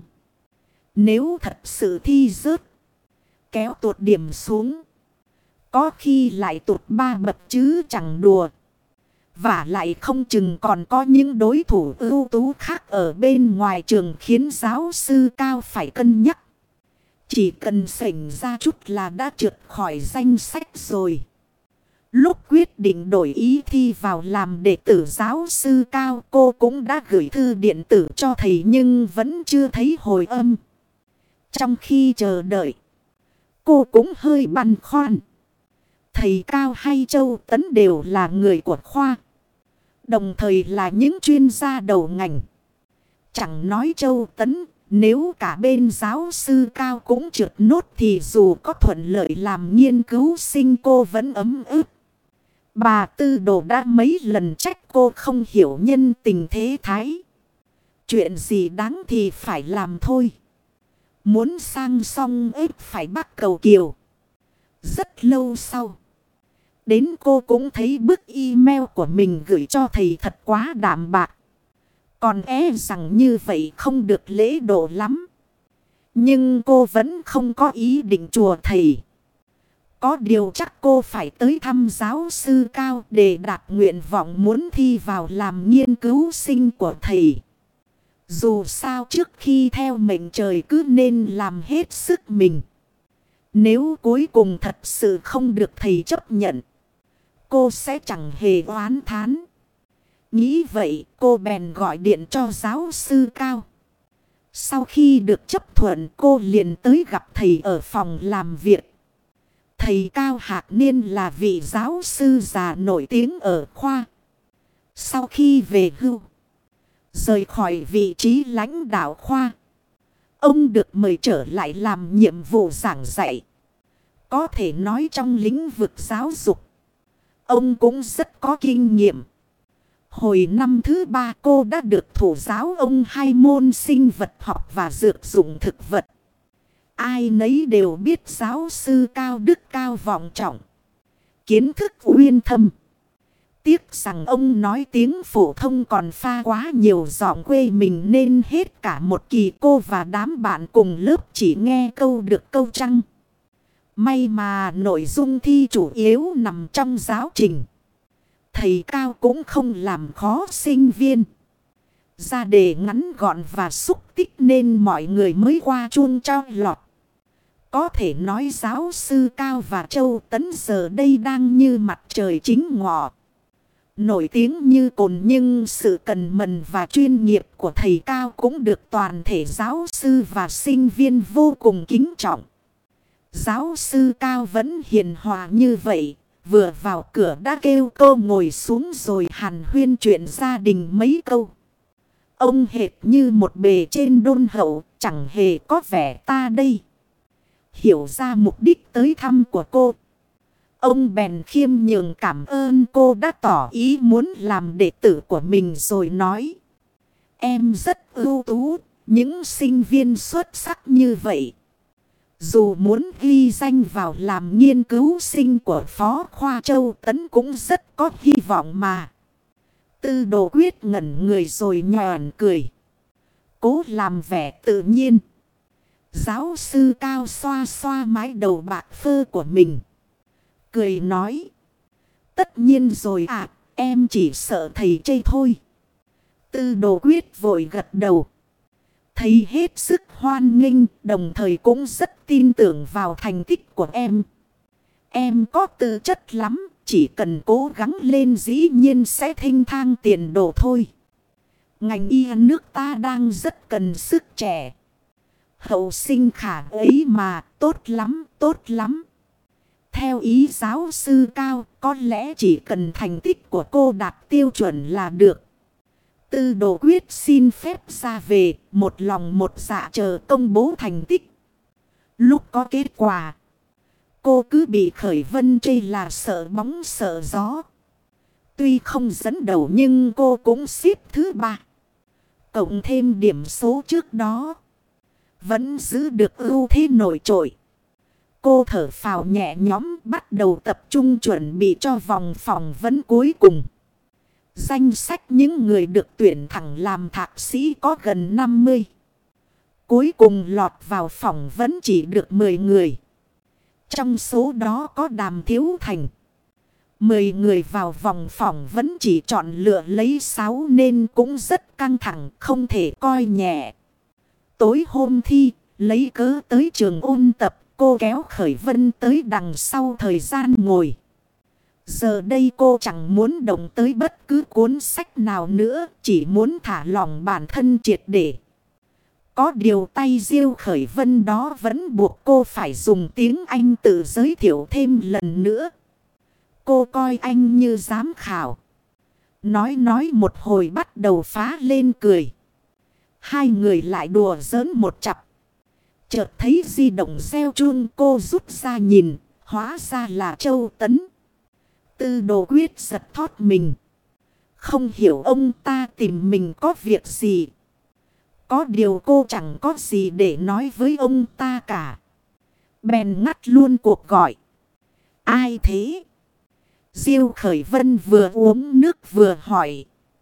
Nếu thật sự thi rớt, kéo tuột điểm xuống, có khi lại tụt ba bậc chứ chẳng đùa. Và lại không chừng còn có những đối thủ ưu tú khác ở bên ngoài trường khiến giáo sư Cao phải cân nhắc. Chỉ cần xảy ra chút là đã trượt khỏi danh sách rồi. Lúc quyết định đổi ý thi vào làm đệ tử giáo sư Cao, cô cũng đã gửi thư điện tử cho thầy nhưng vẫn chưa thấy hồi âm. Trong khi chờ đợi, cô cũng hơi băn khoăn. Thầy Cao hay Châu Tấn đều là người của khoa, đồng thời là những chuyên gia đầu ngành. Chẳng nói Châu Tấn, Nếu cả bên giáo sư Cao cũng trượt nốt thì dù có thuận lợi làm nghiên cứu sinh cô vẫn ấm ức. Bà Tư Đồ đã mấy lần trách cô không hiểu nhân tình thế thái. Chuyện gì đáng thì phải làm thôi. Muốn sang song ếp phải bắt cầu kiều. Rất lâu sau. Đến cô cũng thấy bức email của mình gửi cho thầy thật quá đạm bạc. Còn e rằng như vậy không được lễ độ lắm. Nhưng cô vẫn không có ý định chùa thầy. Có điều chắc cô phải tới thăm giáo sư Cao để đạt nguyện vọng muốn thi vào làm nghiên cứu sinh của thầy. Dù sao trước khi theo mệnh trời cứ nên làm hết sức mình. Nếu cuối cùng thật sự không được thầy chấp nhận, cô sẽ chẳng hề oán thán. Nghĩ vậy cô bèn gọi điện cho giáo sư Cao. Sau khi được chấp thuận cô liền tới gặp thầy ở phòng làm việc. Thầy Cao Hạc Niên là vị giáo sư già nổi tiếng ở khoa. Sau khi về hưu, rời khỏi vị trí lãnh đạo khoa, ông được mời trở lại làm nhiệm vụ giảng dạy. Có thể nói trong lĩnh vực giáo dục, ông cũng rất có kinh nghiệm. Hồi năm thứ ba cô đã được thụ giáo ông hai môn sinh vật học và dược dụng thực vật. Ai nấy đều biết giáo sư Cao đức cao vọng trọng, kiến thức uyên thâm. Tiếc rằng ông nói tiếng phổ thông còn pha quá nhiều giọng quê mình nên hết cả một kỳ cô và đám bạn cùng lớp chỉ nghe câu được câu trăng. May mà nội dung thi chủ yếu nằm trong giáo trình. Thầy Cao cũng không làm khó sinh viên. Ra đề ngắn gọn và xúc tích nên mọi người mới qua chuông cho lọt. Có thể nói giáo sư Cao và Châu Tấn giờ đây đang như mặt trời chính ngọ. Nổi tiếng như cồn nhưng sự cần mẫn và chuyên nghiệp của thầy Cao cũng được toàn thể giáo sư và sinh viên vô cùng kính trọng. Giáo sư Cao vẫn hiền hòa như vậy. Vừa vào cửa đã kêu cô ngồi xuống rồi hàn huyên chuyện gia đình mấy câu. Ông hệt như một bề trên đôn hậu, chẳng hề có vẻ ta đây. Hiểu ra mục đích tới thăm của cô, ông bèn khiêm nhường cảm ơn cô đã tỏ ý muốn làm đệ tử của mình rồi nói. Em rất ưu tú, những sinh viên xuất sắc như vậy. Dù muốn ghi danh vào làm nghiên cứu sinh của Phó Khoa Châu Tấn cũng rất có hy vọng mà. Tư Đồ Quyết ngẩn người rồi nhòn cười. Cố làm vẻ tự nhiên. Giáo sư Cao xoa xoa mái đầu bạc phơ của mình. Cười nói. Tất nhiên rồi ạ, à, em chỉ sợ thầy chê thôi. Tư Đồ Quyết vội gật đầu. Thầy hết sức hoan nghênh, đồng thời cũng rất tin tưởng vào thành tích của em. Em có tư chất lắm, chỉ cần cố gắng lên dĩ nhiên sẽ thênh thang tiền đồ thôi. Ngành y nước ta đang rất cần sức trẻ. Hậu sinh khả ấy mà, tốt lắm, tốt lắm. Theo ý giáo sư Cao, có lẽ chỉ cần thành tích của cô đạt tiêu chuẩn là được. Tư Đồ Quyết xin phép ra về, một lòng một dạ chờ công bố thành tích. Lúc có kết quả, cô cứ bị Khởi Vân chê là sợ bóng sợ gió. Tuy không dẫn đầu nhưng cô cũng xếp thứ ba. Cộng thêm điểm số trước đó, vẫn giữ được ưu thế nổi trội. Cô thở phào nhẹ nhõm bắt đầu tập trung chuẩn bị cho vòng phỏng vấn cuối cùng. Danh sách những người được tuyển thẳng làm thạc sĩ có gần năm mươi. Cuối cùng lọt vào phỏng vấn chỉ được mười người. Trong số đó có Đàm Thiếu Thành. mười người vào vòng phỏng vấn chỉ chọn lựa lấy sáu nên cũng rất căng thẳng, không thể coi nhẹ. Tối hôm thi, lấy cớ tới trường ôn tập, cô kéo Khởi Vân tới đằng sau thời gian ngồi. Giờ đây cô chẳng muốn động tới bất cứ cuốn sách nào nữa, chỉ muốn thả lỏng bản thân triệt để. Có điều tay Diêu Khởi Vân đó vẫn buộc cô phải dùng tiếng Anh tự giới thiệu thêm lần nữa. Cô coi anh như giám khảo. Nói nói một hồi bắt đầu phá lên cười. Hai người lại đùa giỡn một chặp. Chợt thấy di động reo chuông, cô rút ra nhìn, hóa ra là Châu Tấn. Tư Đồ Quyết giật thót mình. Không hiểu ông ta tìm mình có việc gì. Có điều cô chẳng có gì để nói với ông ta cả. Bèn ngắt luôn cuộc gọi. Ai thế? Diêu Khởi Vân vừa uống nước vừa hỏi.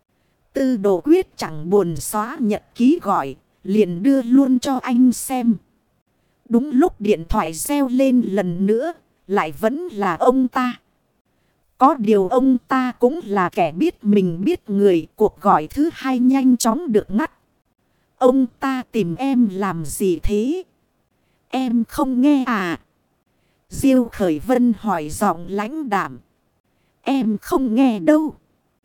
Tư Đồ Quyết chẳng buồn xóa nhật ký gọi, liền đưa luôn cho anh xem. Đúng lúc điện thoại reo lên lần nữa, lại vẫn là ông ta. Có điều ông ta cũng là kẻ biết mình biết người, cuộc gọi thứ hai nhanh chóng được ngắt. Ông ta tìm em làm gì thế? Em không nghe à? Diêu Khởi Vân hỏi giọng lãnh đạm. Em không nghe đâu.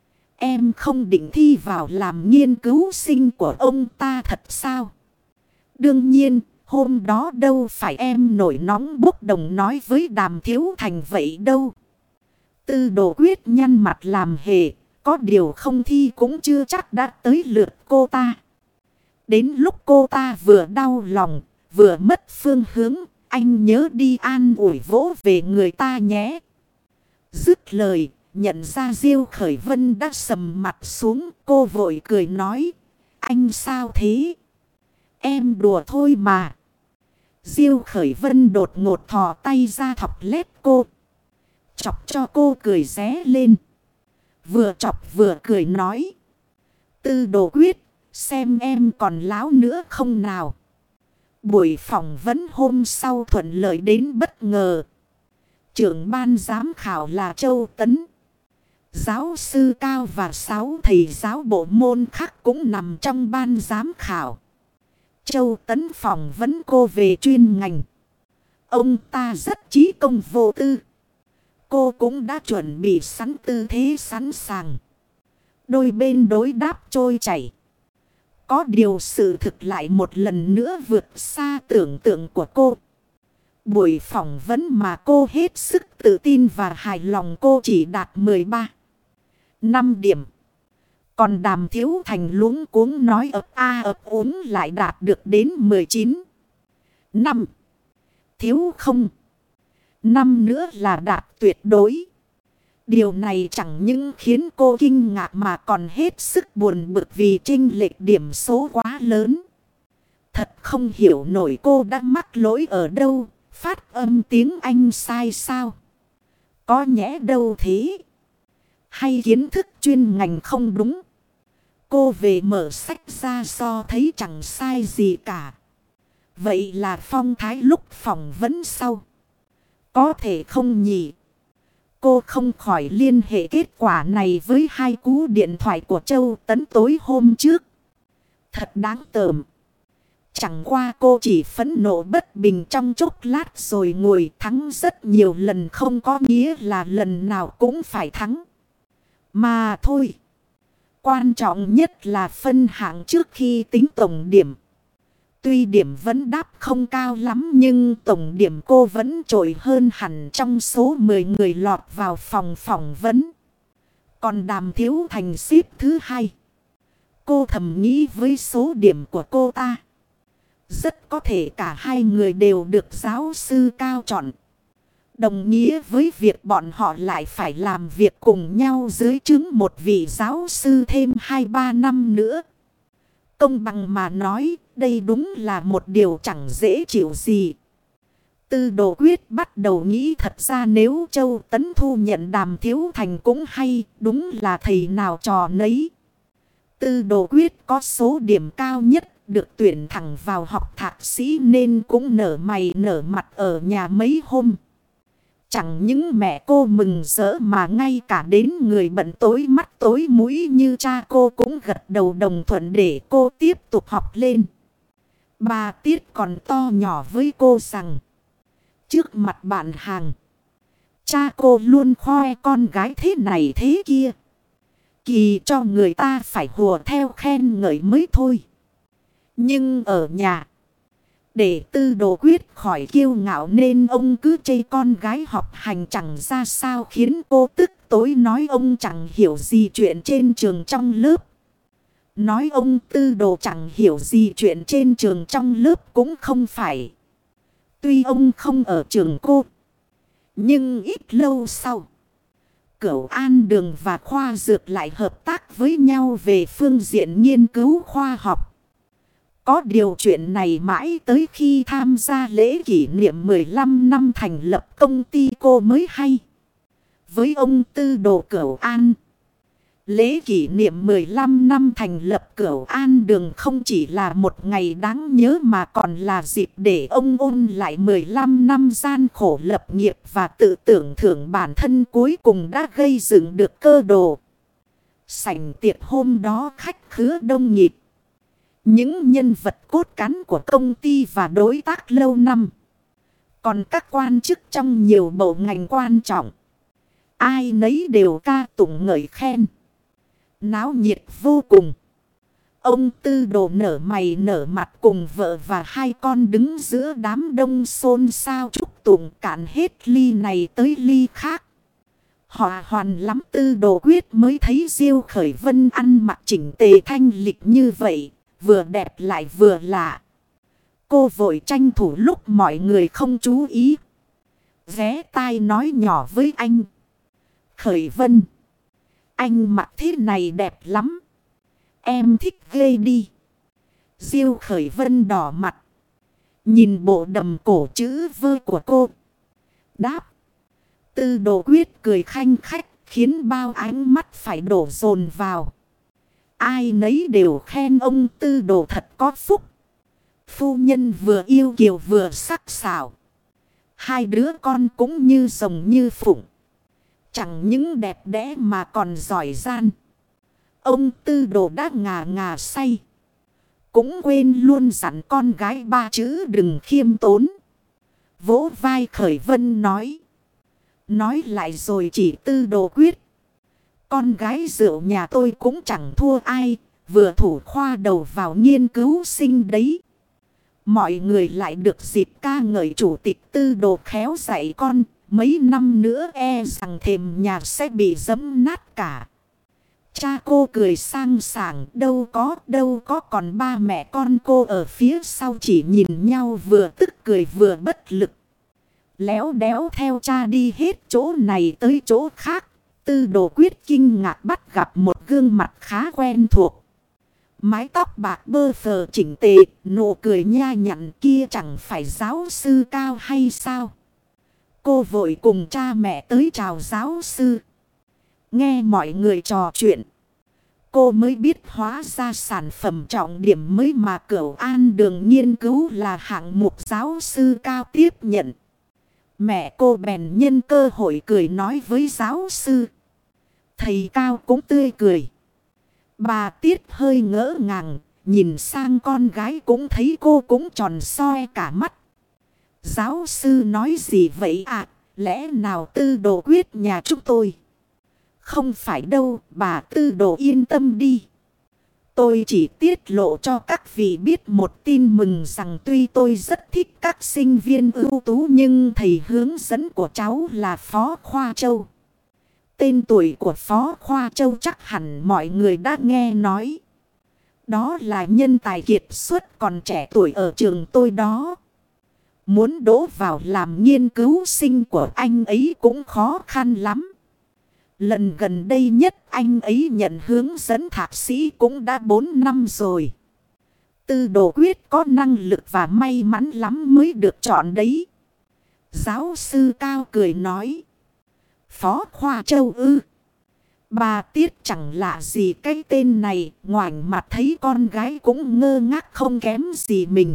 Em không định thi vào làm nghiên cứu sinh của ông ta thật sao? Đương nhiên, hôm đó đâu phải em nổi nóng bốc đồng nói với Đàm Thiếu Thành vậy đâu. Tư Đồ Quyết nhăn mặt làm hề, có điều không thi cũng chưa chắc đã tới lượt cô ta. Đến lúc cô ta vừa đau lòng, vừa mất phương hướng, anh nhớ đi an ủi vỗ về người ta nhé. Dứt lời, nhận ra Diêu Khởi Vân đã sầm mặt xuống, cô vội cười nói. Anh sao thế? Em đùa thôi mà. Diêu Khởi Vân đột ngột thò tay ra thọc lết cô. Chọc cho cô cười ré lên. Vừa chọc vừa cười nói. Tư Đồ Quyết, xem em còn láo nữa không nào. Buổi phỏng vấn hôm sau thuận lợi đến bất ngờ. Trưởng ban giám khảo là Châu Tấn. Giáo sư Cao và sáu thầy giáo bộ môn khác cũng nằm trong ban giám khảo. Châu Tấn phỏng vấn cô về chuyên ngành. Ông ta rất chí công vô tư. Cô cũng đã chuẩn bị sẵn tư thế sẵn sàng. Đôi bên đối đáp trôi chảy. Có điều sự thực lại một lần nữa vượt xa tưởng tượng của cô. Buổi phỏng vấn mà cô hết sức tự tin và hài lòng cô chỉ đạt mười ba, năm điểm. Còn Đàm Thiếu Thành luống cuống nói ấp a ấp úng lại đạt được đến mười chín, năm. Thiếu không? Năm nữa là đạt tuyệt đối. Điều này chẳng những khiến cô kinh ngạc mà còn hết sức buồn bực vì chênh lệch điểm số quá lớn. Thật không hiểu nổi cô đã mắc lỗi ở đâu, phát âm tiếng Anh sai sao? Có nhẽ đâu thế? Hay kiến thức chuyên ngành không đúng? Cô về mở sách ra so thấy chẳng sai gì cả. Vậy là phong thái lúc phỏng vấn sau. Có thể không nhỉ? Cô không khỏi liên hệ kết quả này với hai cú điện thoại của Châu Tấn tối hôm trước. Thật đáng tởm. Chẳng qua cô chỉ phẫn nộ bất bình trong chốc lát rồi ngồi thắng rất nhiều lần không có nghĩa là lần nào cũng phải thắng. Mà thôi. Quan trọng nhất là phân hạng trước khi tính tổng điểm. Tuy điểm vẫn đáp không cao lắm nhưng tổng điểm cô vẫn trội hơn hẳn trong số mười người lọt vào phòng phỏng vấn. Còn Đàm Thiếu Thành xếp thứ hai. Cô thầm nghĩ với số điểm của cô ta. Rất có thể cả hai người đều được giáo sư Cao chọn. Đồng nghĩa với việc bọn họ lại phải làm việc cùng nhau dưới trướng một vị giáo sư thêm hai ba năm nữa. Công bằng mà nói, đây đúng là một điều chẳng dễ chịu gì. Tư Đồ Quyết bắt đầu nghĩ thật ra nếu Châu Tấn thu nhận Đàm Thiếu Thành cũng hay, đúng là thầy nào trò nấy. Tư Đồ Quyết có số điểm cao nhất, được tuyển thẳng vào học thạc sĩ nên cũng nở mày nở mặt ở nhà mấy hôm. Chẳng những mẹ cô mừng rỡ mà ngay cả đến người bận tối mắt tối mũi như cha cô cũng gật đầu đồng thuận để cô tiếp tục học lên. Bà Tiết còn to nhỏ với cô rằng, trước mặt bạn hàng, cha cô luôn khoe con gái thế này thế kia. Kỳ cho người ta phải hùa theo khen ngợi mới thôi. Nhưng ở nhà, để Tư Đồ Quyết khỏi kiêu ngạo nên ông cứ chê con gái học hành chẳng ra sao khiến cô tức tối nói ông chẳng hiểu gì chuyện trên trường trong lớp. Nói ông Tư Đồ chẳng hiểu gì chuyện trên trường trong lớp cũng không phải. Tuy ông không ở trường cô. Nhưng ít lâu sau. Cửu An Đường và khoa dược lại hợp tác với nhau về phương diện nghiên cứu khoa học. Có điều chuyện này mãi tới khi tham gia lễ kỷ niệm mười lăm năm thành lập công ty cô mới hay. Với ông Tư Đồ Cửu An, lễ kỷ niệm mười lăm năm thành lập Cửu An Đường không chỉ là một ngày đáng nhớ mà còn là dịp để ông ôn lại mười lăm năm gian khổ lập nghiệp và tự tưởng thưởng bản thân cuối cùng đã gây dựng được cơ đồ. Sảnh tiệc hôm đó khách khứa đông nghịt. Những nhân vật cốt cán của công ty và đối tác lâu năm. Còn các quan chức trong nhiều bộ ngành quan trọng. Ai nấy đều ca tụng ngợi khen. Náo nhiệt vô cùng. Ông Tư Đồ nở mày nở mặt cùng vợ và hai con đứng giữa đám đông xôn xao chúc tụng cạn hết ly này tới ly khác. Họ hoàn lắm Tư Đồ Quyết mới thấy Diêu Khởi Vân ăn mặc chỉnh tề thanh lịch như vậy. Vừa đẹp lại vừa lạ. Cô vội tranh thủ lúc mọi người không chú ý. Ghé tai nói nhỏ với anh. Khởi Vân, anh mặc thế này đẹp lắm. Em thích ghê đi. Diêu Khởi Vân đỏ mặt. Nhìn bộ đầm cổ chữ vơ của cô. Đáp. Tư Đồ Quyết cười khanh khách khiến bao ánh mắt phải đổ dồn vào. Ai nấy đều khen ông Tư Đồ thật có phúc. Phu nhân vừa yêu kiều vừa sắc sảo. Hai đứa con cũng như rồng như phụng. Chẳng những đẹp đẽ mà còn giỏi gian. Ông Tư Đồ đã ngà ngà say. Cũng quên luôn dặn con gái ba chữ đừng khiêm tốn. Vỗ vai Khởi Vân nói. Nói lại rồi chỉ Tư Đồ Quyết. Con gái rượu nhà tôi cũng chẳng thua ai. Vừa thủ khoa đầu vào nghiên cứu sinh đấy. Mọi người lại được dịp ca ngợi chủ tịch Tư Đồ khéo dạy con. Mấy năm nữa e rằng thềm nhà sẽ bị giẫm nát cả. Cha cô cười sang sảng. Đâu có đâu có, còn ba mẹ con cô ở phía sau chỉ nhìn nhau vừa tức cười vừa bất lực. Léo đéo theo cha đi hết chỗ này tới chỗ khác. Tư Đồ Quyết kinh ngạc bắt gặp một gương mặt khá quen thuộc. Mái tóc bạc bơ phờ chỉnh tề, nụ cười nha nhặn kia chẳng phải giáo sư Cao hay sao? Cô vội cùng cha mẹ tới chào giáo sư. Nghe mọi người trò chuyện. Cô mới biết hóa ra sản phẩm trọng điểm mới mà Cửu An Đường nghiên cứu là hạng mục giáo sư Cao tiếp nhận. Mẹ cô bèn nhân cơ hội cười nói với giáo sư. Thầy Cao cũng tươi cười. Bà Tiết hơi ngỡ ngàng, nhìn sang con gái cũng thấy cô cũng tròn soi cả mắt. Giáo sư nói gì vậy ạ? À? Lẽ nào Tư Đồ Quyết nhà chúng tôi? Không phải đâu, bà Tư Đồ yên tâm đi. Tôi chỉ tiết lộ cho các vị biết một tin mừng rằng tuy tôi rất thích các sinh viên ưu tú nhưng thầy hướng dẫn của cháu là Phó Khoa Châu. Tên tuổi của Phó Khoa Châu chắc hẳn mọi người đã nghe nói. Đó là nhân tài kiệt xuất còn trẻ tuổi ở trường tôi đó. Muốn đỗ vào làm nghiên cứu sinh của anh ấy cũng khó khăn lắm. Lần gần đây nhất anh ấy nhận hướng dẫn thạc sĩ cũng đã bốn năm rồi. Tư Đồ Quyết có năng lực và may mắn lắm mới được chọn đấy. Giáo sư Cao cười nói. Phó Khoa Châu ư? Bà Tiết chẳng lạ gì cái tên này, ngoảnh mặt thấy con gái cũng ngơ ngác không kém gì mình.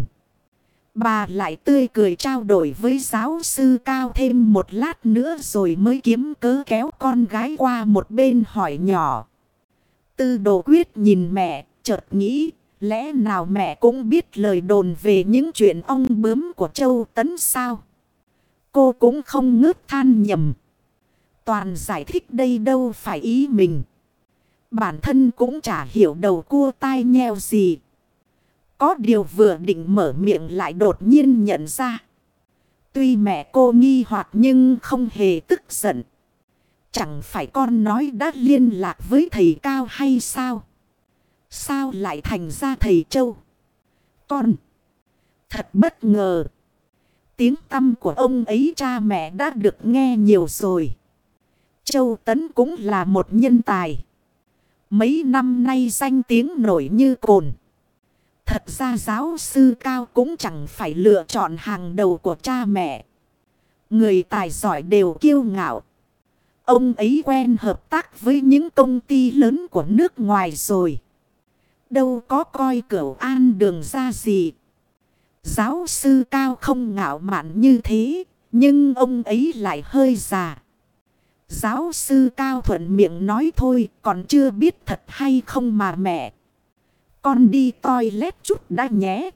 Bà lại tươi cười trao đổi với giáo sư Cao thêm một lát nữa rồi mới kiếm cớ kéo con gái qua một bên hỏi nhỏ. Tư Đồ Quyết nhìn mẹ, chợt nghĩ, lẽ nào mẹ cũng biết lời đồn về những chuyện ong bướm của Châu Tấn sao? Cô cũng không ngớt than nhầm. Toàn giải thích đây đâu phải ý mình. Bản thân cũng chả hiểu đầu cua tai nheo gì. Có điều vừa định mở miệng lại đột nhiên nhận ra. Tuy mẹ cô nghi hoặc nhưng không hề tức giận. Chẳng phải con nói đã liên lạc với thầy Cao hay sao? Sao lại thành ra thầy Châu? Con! Thật bất ngờ. Tiếng tăm của ông ấy cha mẹ đã được nghe nhiều rồi. Châu Tấn cũng là một nhân tài. Mấy năm nay danh tiếng nổi như cồn. Thật ra giáo sư Cao cũng chẳng phải lựa chọn hàng đầu của cha mẹ. Người tài giỏi đều kiêu ngạo. Ông ấy quen hợp tác với những công ty lớn của nước ngoài rồi. Đâu có coi Cửu An đường ra gì. Giáo sư Cao không ngạo mạn như thế, nhưng ông ấy lại hơi già. Giáo sư Cao thuận miệng nói thôi, còn chưa biết thật hay không mà mẹ. Con đi toilet chút đã nhé.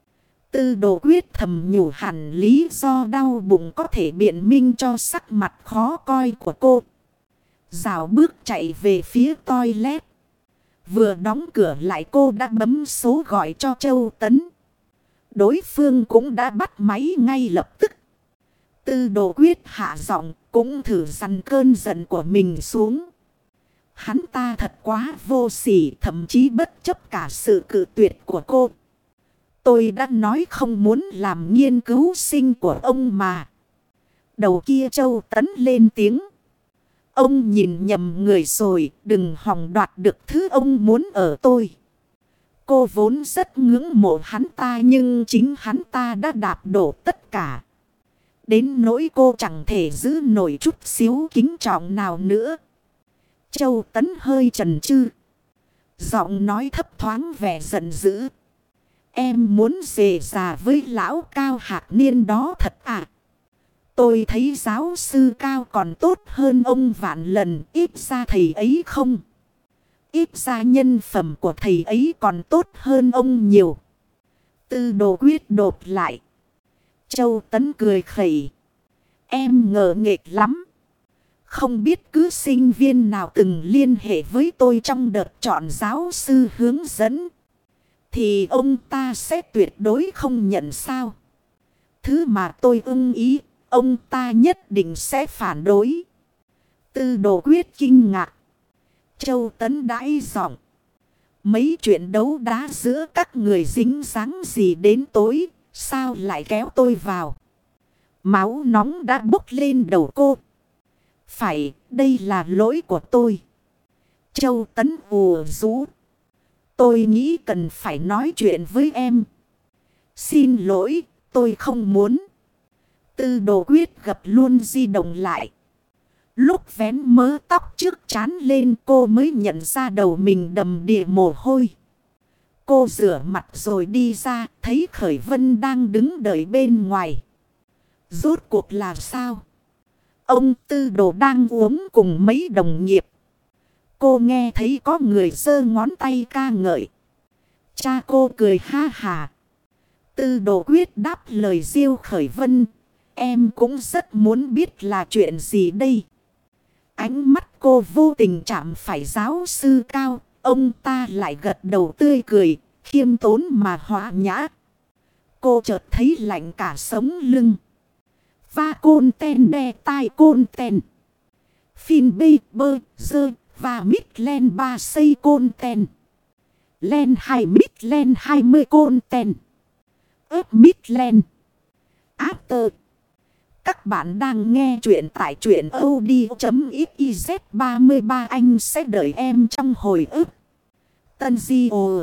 Tư Đồ Quyết thầm nhủ, hẳn lý do đau bụng có thể biện minh cho sắc mặt khó coi của cô. Dạo bước chạy về phía toilet. Vừa đóng cửa lại cô đã bấm số gọi cho Châu Tấn. Đối phương cũng đã bắt máy ngay lập tức. Tư Đồ Quyết hạ giọng, cũng thử dằn cơn giận của mình xuống. Hắn ta thật quá vô sỉ, thậm chí bất chấp cả sự cự tuyệt của cô. Tôi đã nói không muốn làm nghiên cứu sinh của ông mà. Đầu kia Châu Tấn lên tiếng. Ông nhìn nhầm người rồi, đừng hòng đoạt được thứ ông muốn ở tôi. Cô vốn rất ngưỡng mộ hắn ta, nhưng chính hắn ta đã đạp đổ tất cả. Đến nỗi cô chẳng thể giữ nổi chút xíu kính trọng nào nữa. Châu Tấn hơi chần chừ. Giọng nói thấp thoáng vẻ giận dữ. Em muốn rề già với lão Cao Hạc Niên đó thật à? Tôi thấy giáo sư Cao còn tốt hơn ông vạn lần, ít ra thầy ấy không. Ít ra nhân phẩm của thầy ấy còn tốt hơn ông nhiều. Tư Đồ Quyết đột lại. Châu Tấn cười khẩy. Em ngờ nghệch lắm. Không biết cứ sinh viên nào từng liên hệ với tôi trong đợt chọn giáo sư hướng dẫn. Thì ông ta sẽ tuyệt đối không nhận sao. Thứ mà tôi ưng ý, ông ta nhất định sẽ phản đối. Tư Đồ Quyết kinh ngạc. Châu Tấn đãi giọng. Mấy chuyện đấu đá giữa các người dính dáng gì đến tối, sao lại kéo tôi vào? Máu nóng đã bốc lên đầu cô. Phải, đây là lỗi của tôi. Châu Tấn ùa rũ. Tôi nghĩ cần phải nói chuyện với em. Xin lỗi, tôi không muốn. Tư Đồ Quyết gập luôn di động lại. Lúc vén mớ tóc trước trán lên, cô mới nhận ra đầu mình đầm đìa mồ hôi. Cô rửa mặt rồi đi ra, thấy Khởi Vân đang đứng đợi bên ngoài. Rốt cuộc là sao? Ông Tư Đồ đang uống cùng mấy đồng nghiệp. Cô nghe thấy có người giơ ngón tay ca ngợi. Cha cô cười ha hà. Tư Đồ Quyết đáp lời Diêu Khởi Vân. Em cũng rất muốn biết là chuyện gì đây. Ánh mắt cô vô tình chạm phải giáo sư Cao. Ông ta lại gật đầu tươi cười, khiêm tốn mà hòa nhã. Cô chợt thấy lạnh cả sống lưng. Va côn ten đe tai côn ten. Phin bê bơ dơ và mít len ba xây côn ten. Len hai mít len hai mươi côn ten. ớp mít len. After. Các bạn đang nghe chuyện tại truyện audio.xyz ba mươi ba, anh sẽ đợi em trong hồi ức. Tân Di Ồ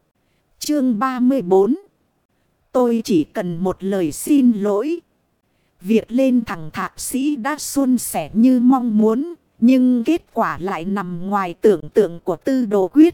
Chương ba mươi bốn. Tôi chỉ cần một lời xin lỗi. Việc lên thằng thạc sĩ đã suôn sẻ như mong muốn, nhưng kết quả lại nằm ngoài tưởng tượng của Tư Đồ Quyết.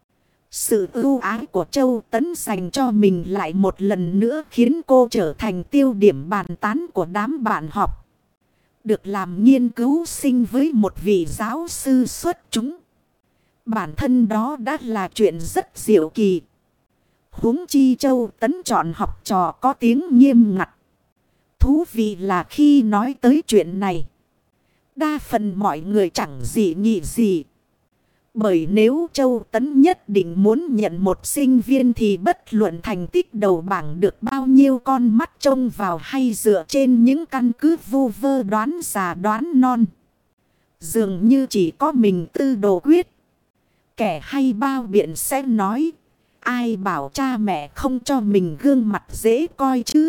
Sự ưu ái của Châu Tấn dành cho mình lại một lần nữa khiến cô trở thành tiêu điểm bàn tán của đám bạn học. Được làm nghiên cứu sinh với một vị giáo sư xuất chúng. Bản thân đó đã là chuyện rất diệu kỳ. Huống chi Châu Tấn chọn học trò có tiếng nghiêm ngặt. Thú vị là khi nói tới chuyện này, đa phần mọi người chẳng gì nghĩ gì. Bởi nếu Châu Tấn nhất định muốn nhận một sinh viên thì bất luận thành tích đầu bảng được bao nhiêu con mắt trông vào hay dựa trên những căn cứ vu vơ đoán già đoán non. Dường như chỉ có mình Tư Đồ Quyết. Kẻ hay bao biện sẽ nói. Ai bảo cha mẹ không cho mình gương mặt dễ coi chứ.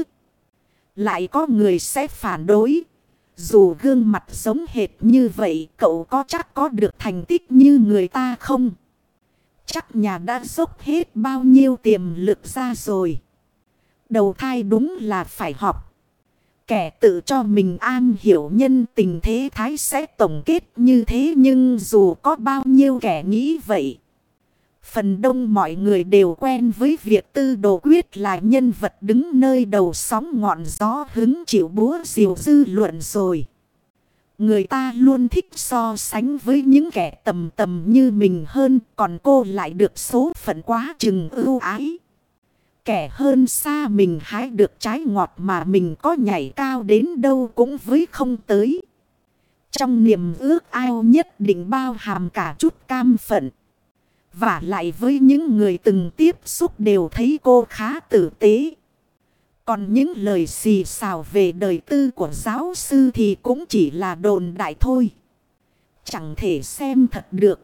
Lại có người sẽ phản đối. Dù gương mặt giống hệt như vậy, cậu có chắc có được thành tích như người ta không? Chắc nhà đã dốc hết bao nhiêu tiềm lực ra rồi. Đầu thai đúng là phải học. Kẻ tự cho mình an hiểu nhân tình thế thái sẽ tổng kết như thế, nhưng dù có bao nhiêu kẻ nghĩ vậy, phần đông mọi người đều quen với việc Tư Đồ Quyết là nhân vật đứng nơi đầu sóng ngọn gió hứng chịu búa rìu dư luận rồi. Người ta luôn thích so sánh với những kẻ tầm tầm như mình hơn, còn cô lại được số phận quá chừng ưu ái. Kẻ hơn xa mình hái được trái ngọt mà mình có nhảy cao đến đâu cũng với không tới. Trong niềm ước ao nhất định bao hàm cả chút cam phận. Và lại với những người từng tiếp xúc đều thấy cô khá tử tế. Còn những lời xì xào về đời tư của giáo sư thì cũng chỉ là đồn đại thôi. Chẳng thể xem thật được.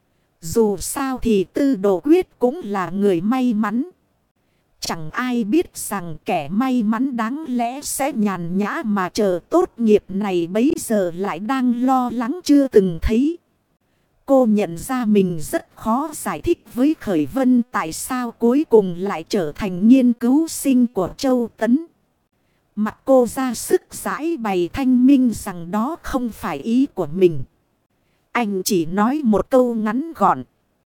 Dù sao thì Tư Đồ Quyết cũng là người may mắn. Chẳng ai biết rằng kẻ may mắn đáng lẽ sẽ nhàn nhã mà chờ tốt nghiệp này bấy giờ lại đang lo lắng chưa từng thấy. Cô nhận ra mình rất khó giải thích với Khởi Vân tại sao cuối cùng lại trở thành nghiên cứu sinh của Châu Tấn. Mặt cô ra sức giải bày thanh minh rằng đó không phải ý của mình. Anh chỉ nói một câu ngắn gọn.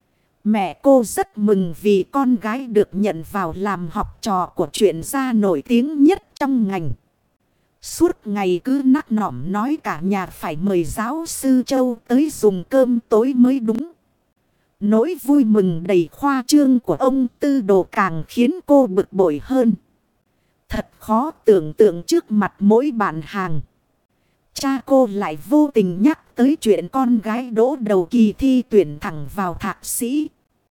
Mẹ cô rất mừng vì con gái được nhận vào làm học trò của chuyên gia nổi tiếng nhất trong ngành. Suốt ngày cứ nắc nỏm nói cả nhà phải mời giáo sư Châu tới dùng cơm tối mới đúng. Nỗi vui mừng đầy khoa trương của ông Tư Đồ càng khiến cô bực bội hơn. Thật khó tưởng tượng trước mặt mỗi bạn hàng. Cha cô lại vô tình nhắc tới chuyện con gái đỗ đầu kỳ thi tuyển thẳng vào thạc sĩ.